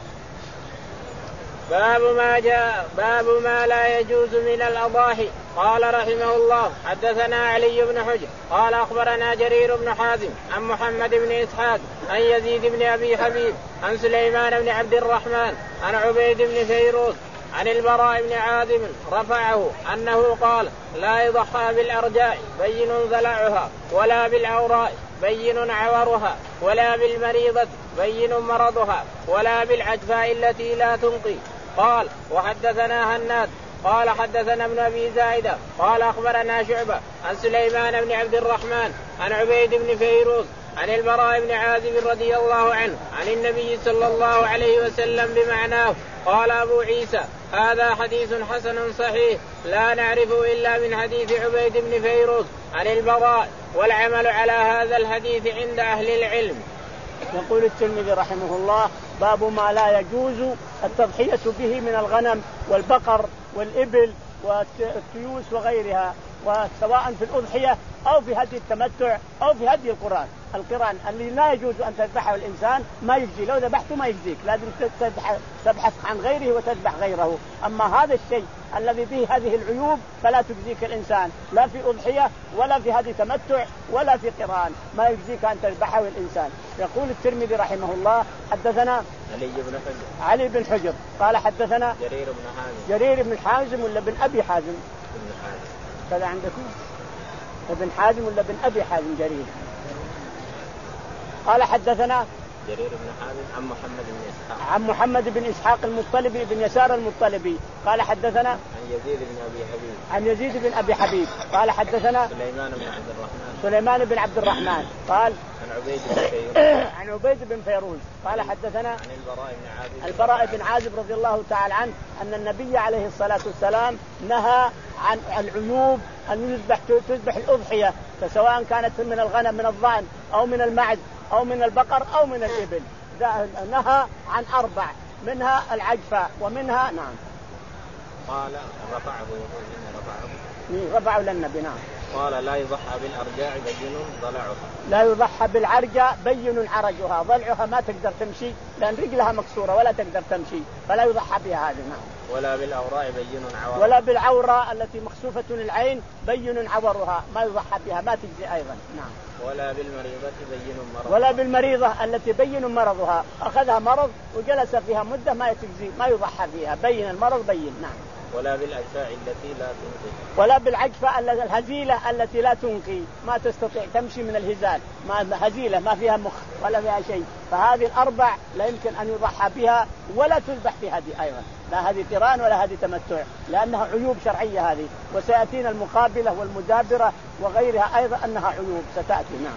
باب ما جاء باب ما لا يجوز من الأضاحي. قال رحمه الله حدثنا علي بن حجر قال أخبرنا جرير بن حازم عن محمد بن إسحاق عن يزيد بن أبي حبيب عن سليمان بن عبد الرحمن عن عبيد بن فيروز عن البراء بن عازب رفعه أنه قال لا يضحى بالأرجاء بين ضلعها ولا بالعوراء بين عورها ولا بالمريضة بين مرضها ولا بالعجفاء التي لا تنقي. قال وحدثنا هناد قال حدثنا ابن أبي زائدة قال أخبرنا شعبة عن سليمان بن عبد الرحمن عن عبيد بن فيروز عن البراء بن عازب رضي الله عنه عن النبي صلى الله عليه وسلم بمعناه. قال أبو عيسى هذا حديث حسن صحيح لا نعرفه إلا من حديث عبيد بن فيروز عن البراء والعمل على هذا الحديث عند أهل العلم. يقول الترمذي رحمه الله باب ما لا يجوز التضحية به من الغنم والبقر والإبل والتيوس وغيرها، وسواء في الأضحية أو في هدي التمتع أو في هدي القران القران اللي لا يجوز أن تذبحه الإنسان ما يجزي، لو ذبحته ما يجزيك، لازم تبحث عن غيره وتذبح غيره. أما هذا الشيء الذي فيه هذه العيوب فلا تجزيك الإنسان لا في أضحية ولا في هدي تمتع ولا في قران، ما يجزيك أن تذبحه الإنسان. يقول الترمذي رحمه الله حدثنا علي بن حجر علي بن حجر قال حدثنا جرير بن حازم جرير بن حازم ولا بن أبي حازم بن حازم كذا عندكم ابن حازم ولا بن أبي حازم جرير. قال حدثنا جرير بن حازم عن محمد بن إسحاق عن محمد بن إسحاق المطلبي بن يسار المطلبي قال حدثنا عن يزيد بن أبي حبيب عن يزيد بن أبي حبيب قال حدثنا سليمان بن عبد الرحمن سليمان بن عبد الرحمن قال عن عبيد بن فيروز عن عبيد بن فيروز قال حدثنا عن البراء بن عازب البراء بن عازب رضي الله تعالى عنه أن النبي عليه الصلاة والسلام نهى عن العيوب أن يذبح تذبح الأضحية سواء كانت من الغنم من الضأن أو من المعز أو من البقر أو من الإبل. نهى عن أربع منها العجفاء ومنها نعم قال رفعه يقول إن رفعه رفعه للنبي. نعم قال لا يضحى بالأرجاع بين ضلعها. لا يضحى بالعرجاء بين عرجها، ضلعها ما تقدر تمشي لأن رجلها مكسورة ولا تقدر تمشي فلا يضحى بها هذه. نعم. ولا بالأوراء بين عورها. ولا بالعورة التي مخسوفة العين بين عورها ما يضحى بها ما تجزي أيضا. نعم. ولا بالمريضة بين مرضها. ولا بالمريضة التي بين مرضها أخذها مرض وجلس فيها مدة ما تجزي ما يضحى بها بين المرض بين. نعم. ولا بالأجفاء التي لا تنقي. ولا بالعجفة الهزيلة التي لا تنقي ما تستطيع تمشي من الهزال ما هزيلة ما فيها مخ ولا فيها شيء فهذه الأربع لا يمكن أن يضحى بها ولا تذبح في هذه أيضا لا هذه قران ولا هذه تمتع لأنها عيوب شرعية هذه وسيأتينا المقابلة والمدابرة وغيرها أيضا أنها عيوب ستأتي. نعم.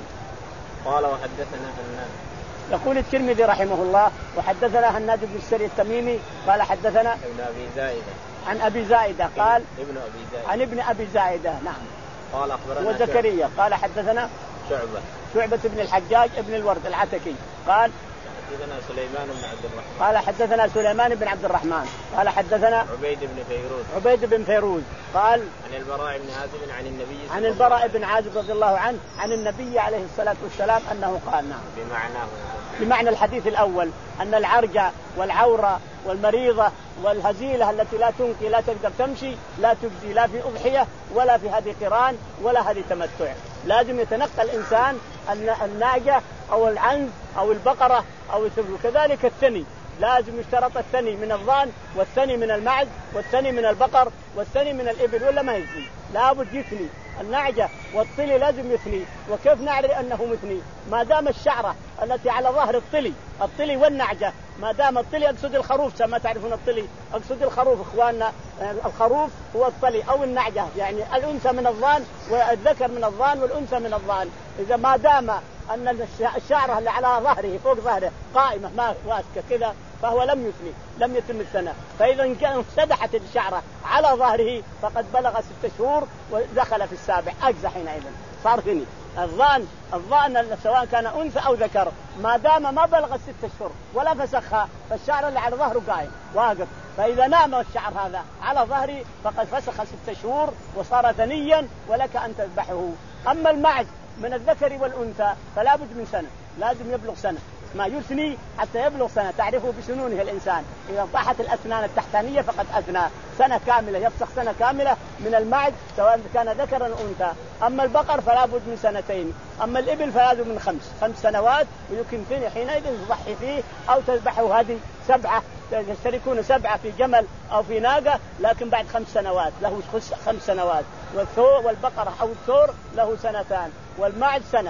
قال وحدثنا هناد. يقول الترمذي رحمه الله وحدثنا هناد بن السري التميمي قال حدثنا ابن أبي زائدة عن أبي زائدة قال ابن أبي زائدة عن ابن أبي زائدة. نعم. قال أخبرنا وزكريا قال حدثنا شعبة شعبة بن الحجاج ابن الورد العتكي قال حدثنا سليمان بن عبد الرحمن قال حدثنا سليمان بن عبد الرحمن قال حدثنا عبيد بن فيروز عبيد بن فيروز قال عن البراء بن عازب عن النبي عن البراء بن عازب رضي الله عنه عن النبي عليه الصلاة والسلام أنه قال. نعم. بمعناه بمعنى الحديث الأول أن العرجة والعورة والمريضة والهزيلة التي لا تنقي لا تقدر تمشي لا تجزي لا في أضحية ولا في هذه قران ولا هذه تمتع. لازم يتنقى الإنسان الناجة أو العنز أو البقرة أو الثبل. كذلك الثني لازم يشترط الثني من الضان والثني من المعز والثني من البقر والثني من الإبل ولا ما يثني لابد يثني. النعجة والطلي لازم يثني. وكيف نعرف أنه مثني؟ ما دام الشعرة التي على ظهر الطلي الطلي والنعجة ما دام الطلي أقصد الخروف ما تعرفون الطلي أقصد الخروف إخواننا الخروف هو الطلي أو النعجة يعني الأنثى من الضان والذكر من الضان والأنثى من الضان. إذا ما دام أن الشعرة اللي على ظهره فوق ظهره قائمة ما واسكة كذا فهو لم يثني لم يتم السنة. فإذا إن كانت سدحت الشعرة على ظهره فقد بلغ ست شهور ودخل في السابع أجزى حينئذ صار غني. الظان الظان سواء كان أنثى أو ذكر ما دام ما بلغ ست شهور ولا فسخها فالشعر اللي على ظهره قائم واقف. فإذا نام الشعر هذا على ظهره فقد فسخ ست شهور وصار ثنيا ولك أن تذبحه. أما المعز من الذكر والأنثى فلا بد من سنة لازم يبلغ سنة ما يثني حتى يبلغ سنة تعرفه بسنونه الإنسان إذا طاحت الأسنان التحتانية فقد أثنى سنة كاملة يفسخ سنة كاملة من المعز سواء كان ذكرا أو أنثى. أما البقر فلا بد من سنتين. أما الإبل فلا بد من خمس خمس سنوات ويمكن حينئذ تضحي فيه أو تذبحه. هذه سبعة يشتركون سبعة في جمل أو في ناقة لكن بعد خمس سنوات له خمس سنوات. والثور والبقرة أو الثور له سنتان والمعز سنة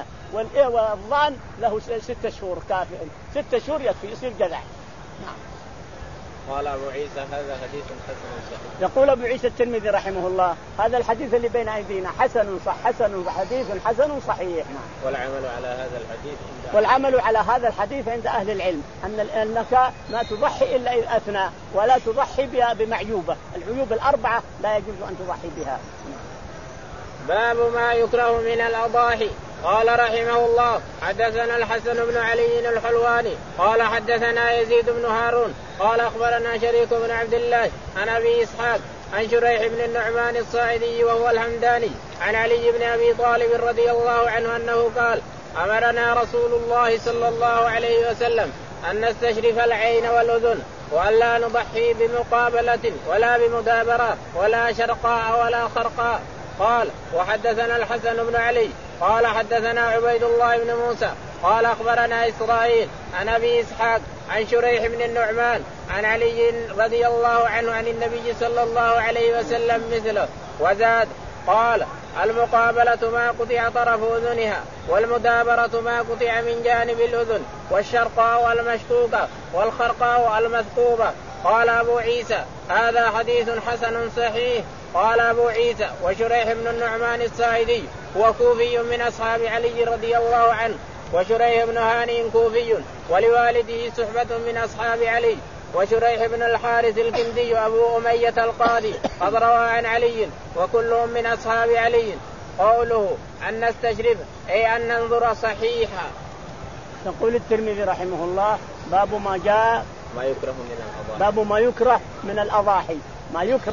والضان له ستة شهور كافئ ستة شهور يكفي يصير جذع. نعم. قال أبو عيسى هذا حديث حسن صحيح. يقول أبو عيسى الترمذي رحمه الله هذا الحديث اللي بين أيدينا حسن صح حسن حديث حسن صحيح. نعم. والعمل على هذا الحديث والعمل على هذا الحديث عند أهل العلم أن أنك ما تضحي إلا إذا أثنى ولا تضحي بها بمعيوبة. العيوب الأربعة لا يجوز أن تضحي بها. باب ما يكره من الأضاحي. قال رحمه الله حدثنا الحسن بن علي الحلواني قال حدثنا يزيد بن هارون قال أخبرنا شريك بن عبد الله عن أبي إسحاق عن شريح بن النعمان الصاعدي وهو الحمداني عن علي بن أبي طالب رضي الله عنه أنه قال أمرنا رسول الله صلى الله عليه وسلم أن نستشرف العين والأذن وأن لا نضحي بمقابلة ولا بمدابرة ولا شرقاء ولا خرقاء. قال وحدثنا الحسن بن علي قال حدثنا عبيد الله بن موسى قال أخبرنا إسرائيل عن أبي إسحاق عن شريح بن النعمان عن علي رضي الله عنه عن النبي صلى الله عليه وسلم مثله وزاد قال المقابلة ما قطع طرف أذنها والمدابرة ما قطع من جانب الأذن والشرقاء والمشقوقة والخرقاء المثقوبة. قال أبو عيسى هذا حديث حسن صحيح. قال أبو عيسى وشريح بن النعمان الصاعدي هو كوفي من أصحاب علي رضي الله عنه وشريح بن هاني كوفي ولوالده صحبة من أصحاب علي وشريح بن الحارث الكندي أبو أمية القاضي قد روى عن علي وكلهم من أصحاب علي. قوله أن نستشرف أي أن ننظر صحيحا. يقول الترمذي رحمه الله باب ما جاء ما يكره من الأضاحي باب ما يكره من الأضاحي. ما يكره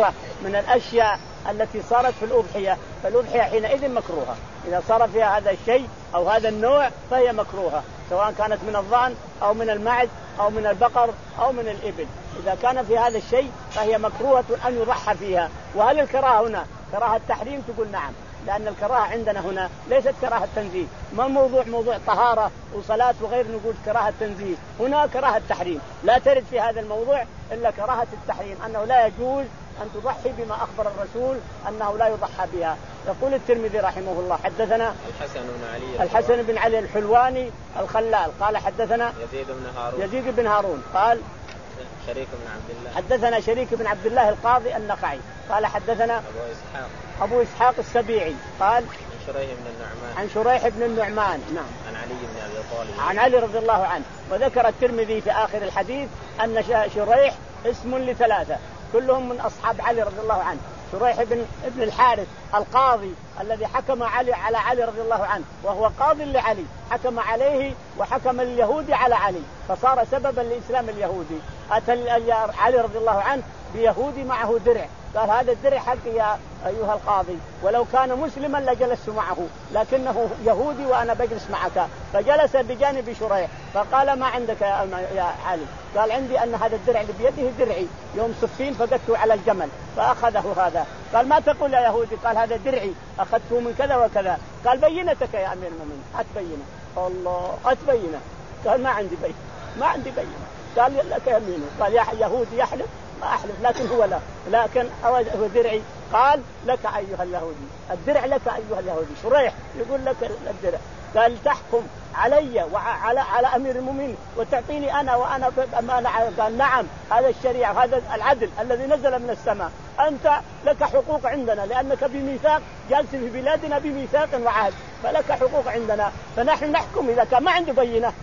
من الأشياء التي صارت في الأضحية، فالأضحية حينئذ مكروهة. إذا صار فيها هذا الشيء أو هذا النوع فهي مكروهة، سواء كانت من الضأن أو من المعز أو من البقر أو من الإبل. إذا كان في هذا الشيء فهي مكروهة أن يضحى فيها. وهل الكراهة هنا كراهة التحريم؟ تقول نعم، لأن الكراهة عندنا هنا ليست كراهة تنزيه. ما الموضوع موضوع طهارة وصلاة وغير نقول كراهة تنزيه، هنا كراهة تحريم. لا ترد في هذا الموضوع إلا كراهة التحريم، أنه لا يجوز أن تضحي بما أخبر الرسول أنه لا يضحى بها. يقول الترمذي رحمه الله حدثنا الحسن بن علي الحسن بن علي الحلواني الخلال قال حدثنا يزيد بن هارون يزيد بن هارون قال شريك بن عبد الله حدثنا شريك بن عبد الله القاضي النخعي قال حدثنا أبو إسحاق أبو إسحاق السبيعي قال عن شريح بن النعمان عن شريح بن النعمان نعم عن علي بن أبي طالب عن علي رضي الله عنه. وذكر الترمذي في آخر الحديث أن شريح اسم لثلاثة كلهم من أصحاب علي رضي الله عنه. شريح بن ابن الحارث القاضي الذي حكم علي على علي رضي الله عنه، وهو قاضي لعلي، حكم عليه وحكم اليهودي على علي، فصار سببا لإسلام اليهودي. أتى علي رضي الله عنه بيهودي معه درع، قال هذا الدرع حق يا أيها القاضي، ولو كان مسلما لجلست معه، لكنه يهودي وأنا بجلس معك. فجلس بجانب شريح فقال ما عندك يا علي؟ قال عندي أن هذا الدرع اللي بيده درعي يوم صفين فقدته على الجمل فأخذه هذا. قال ما تقول يا يهودي؟ قال هذا درعي أخذته من كذا وكذا. قال بينتك يا أمير المؤمنين، أتبينه. الله أتبينه. قال ما عندي بينة، ما عندي بينة. قال لك يمينه. قال يا يهودي يحلف؟ ما أحلف، لكن هو لا، لكن هو درعي. قال لك أيها اليهودي الدرع، لك أيها اليهودي. شريح يقول لك الدرع. قال تحكم علي وعلى على أمير المؤمنين وتعطيني أنا وأنا بأمانة؟ قال نعم، هذا الشريعة، هذا العدل الذي نزل من السماء. أنت لك حقوق عندنا لأنك بميثاق جالس في بلادنا بميثاق وعهد، فلك حقوق عندنا، فنحن نحكم إذا كان ما عنده بينة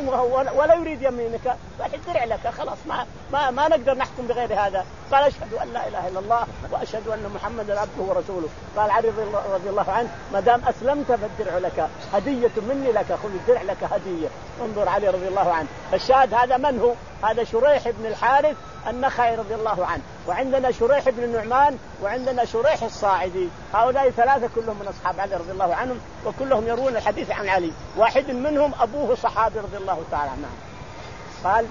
ولا يريد يمينك فالدرع لك، خلاص ما ما ما نقدر نحكم بغير هذا. قال أشهد أن لا إله إلا الله وأشهد أن محمدا عبده ورسوله. قال علي رضي الله عنه ما دام أسلمت فالدرع لك هدية مني لك، خذ الدرع لك هدية. انظر علي رضي الله عنه. الشاهد هذا من هو؟ هذا شريح بن الحارث النخعي رضي الله عنه، وعندنا شريح بن النعمان، وعندنا شريح الصاعدي. هؤلاء ثلاثة كلهم من أصحاب علي رضي الله عنهم، وكلهم يروون الحديث عن علي. واحد منهم أبوه صحابي رضي الله تعالى عنه. قال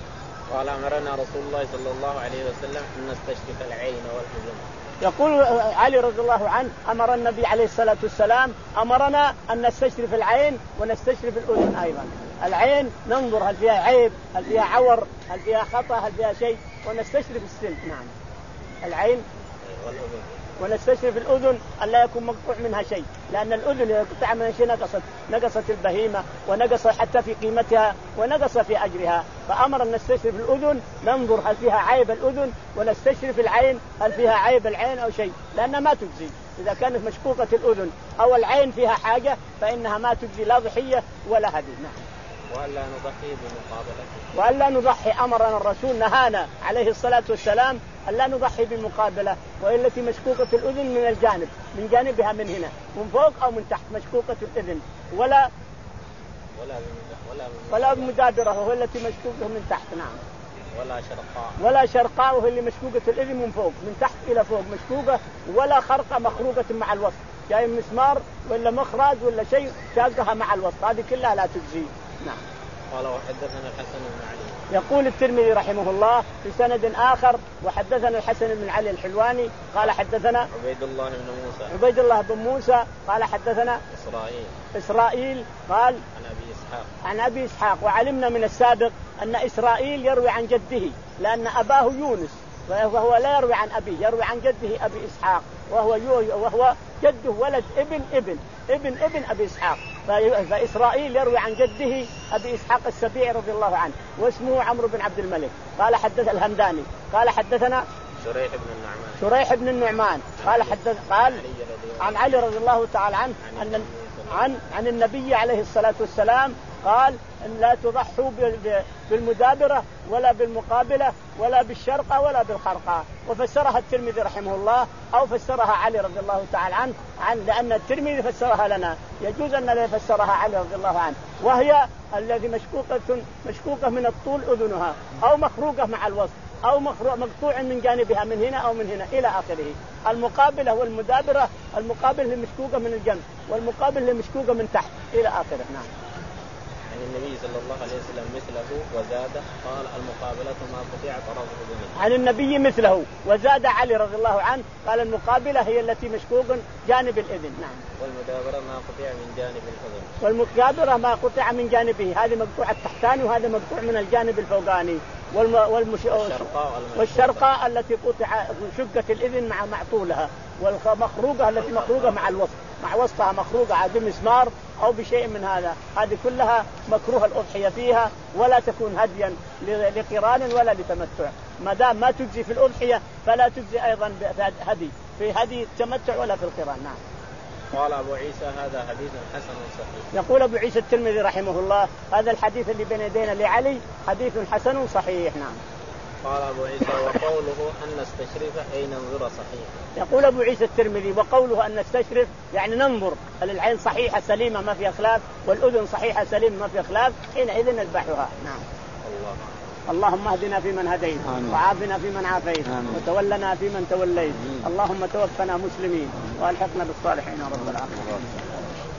قال أمرنا رسول الله صلى الله عليه وسلم أن نستشرف العين والأذن. يقول علي رضي الله عنه أمر النبي عليه الصلاة والسلام أمرنا أن نستشرف العين ونستشرف الأذن أيضا. العين ننظر هل فيها عيب، هل فيها عور، هل فيها خطأ، هل فيها شيء، ونستشرف السن. نعم العين والأذن. ونستشرف الأذن ألا يكون مقطوع منها شيء، لأن الأذن إذا قطع منها شيء نقصت نقصت البهيمة ونقص حتى في قيمتها ونقص في أجرها. فأمر أن نستشرف الأذن، ننظر هل فيها عيب الأذن، ونستشرف العين هل فيها عيب العين أو شيء، لأنها ما تجزي. إذا كانت مشقوقة الأذن أو العين فيها حاجة فإنها ما تجزي لا ضحية ولا هدي. نعم. وألا نضحي بمقابلته. وألا نضحي، أمرنا الرسول نهانا عليه الصلاة والسلام ألا نضحي بمقابلة، والتي مشقوقة الأذن من الجانب، من جانبها من هنا، من فوق أو من تحت مشقوقة الأذن، ولا ولا ولا ولا بمجادرة وهي التي مشقوقة من تحت. نعم. ولا شرقاء ولا شرقاء وهي اللي مشقوقة الأذن من فوق، من تحت إلى فوق مشقوقة، ولا خرقة مخروقة مع الوسط، جاي مسمار ولا مخرج ولا شيء شاقها مع الوسط، هذه كلها لا تجزي. نعم. قال وحدثنا الحسن بن علي. يقول الترمذي رحمه الله في سند آخر وحدثنا الحسن بن علي الحلواني قال حدثنا عبيد الله بن موسى. عبيد الله بن موسى قال حدثنا إسرائيل. إسرائيل قال عن أبي إسحاق. عن أبي إسحاق. وعلمنا من السابق أن إسرائيل يروي عن جده، لأن أباه يونس وهو لا يروي عن أبيه، يروي عن جده أبي إسحاق، وهو وهو جده ولد ابن ابن ابن ابن أبي إسحاق. فإسرائيل يروي عن جده أبي إسحاق السبيعي رضي الله عنه، واسمه عمرو بن عبد الملك. قال حدث الهمداني قال حدثنا شريح بن النعمان. شريح بن النعمان قال حدث قال عن علي رضي الله تعالى عنه أن عن عن النبي عليه الصلاة والسلام قال أن لا تضحوا بالمدابرة ولا بالمقابلة ولا بالشرقة ولا بالخرقة. وفسرها الترمذي رحمه الله أو فسرها علي رضي الله تعالى عنه عن لأن الترمذي فسرها لنا، يجوز أن لا يفسرها علي رضي الله عنه، وهي الذي مشقوقة مشقوقة من الطول أذنها أو مخروقة مع الوسط، أو مقطوع من جانبها من هنا أو من هنا إلى آخره. المقابلة والمدابرة، المقابل اللي مشكوكة من الجنب والمقابل اللي مشكوكة من تحت إلى آخره. نعم. عن النبي صلى الله عليه وسلم مثله وزاد قال المقابلة ما قطع طرف أذنه. عن النبي مثله وزاد علي رضي الله عنه قال المقابلة هي التي مشكوك جانب الإذن. نعم. والمدابرة ما قطع من جانب الأذن. والمقابلة ما قطع من جانبه، هذه مقطوع التحتاني وهذا مقطوع من الجانب الفوقاني. والم... والمش... والشرقاء التي قطع شقة الإذن مع معطولها، والمخروقة التي مخروقة مع الوسط مع وسطها مخروقة بمسمار أو بشيء من هذا، هذه كلها مكروه الأضحية فيها، ولا تكون هديا لقران ولا لتمتع. ما دام ما تجزي في الأضحية فلا تجزي أيضا هدي في هدي التمتع ولا في القران. نعم. قال أبو عيسى هذا حديث حسن صحيح. يقول أبو عيسى الترمذي رحمه الله هذا الحديث اللي بين يدينا لعلي حديث حسن صحيح. نعم. قال أبو عيسى وقوله أن نستشرف أي ننظر صحيح. يقول أبو عيسى الترمذي وقوله أن نستشرف يعني ننظر، العين صحيحة سليمة ما في خلاف والأذن صحيحة سليمة ما في خلاف، حينئذ نذبحها. نعم. الله. اللهم اهدنا فيمن هديت وعافنا فيمن عافيت وتولنا فيمن توليت. اللهم توفنا مسلمين والحقنا بالصالحين رب العالمين.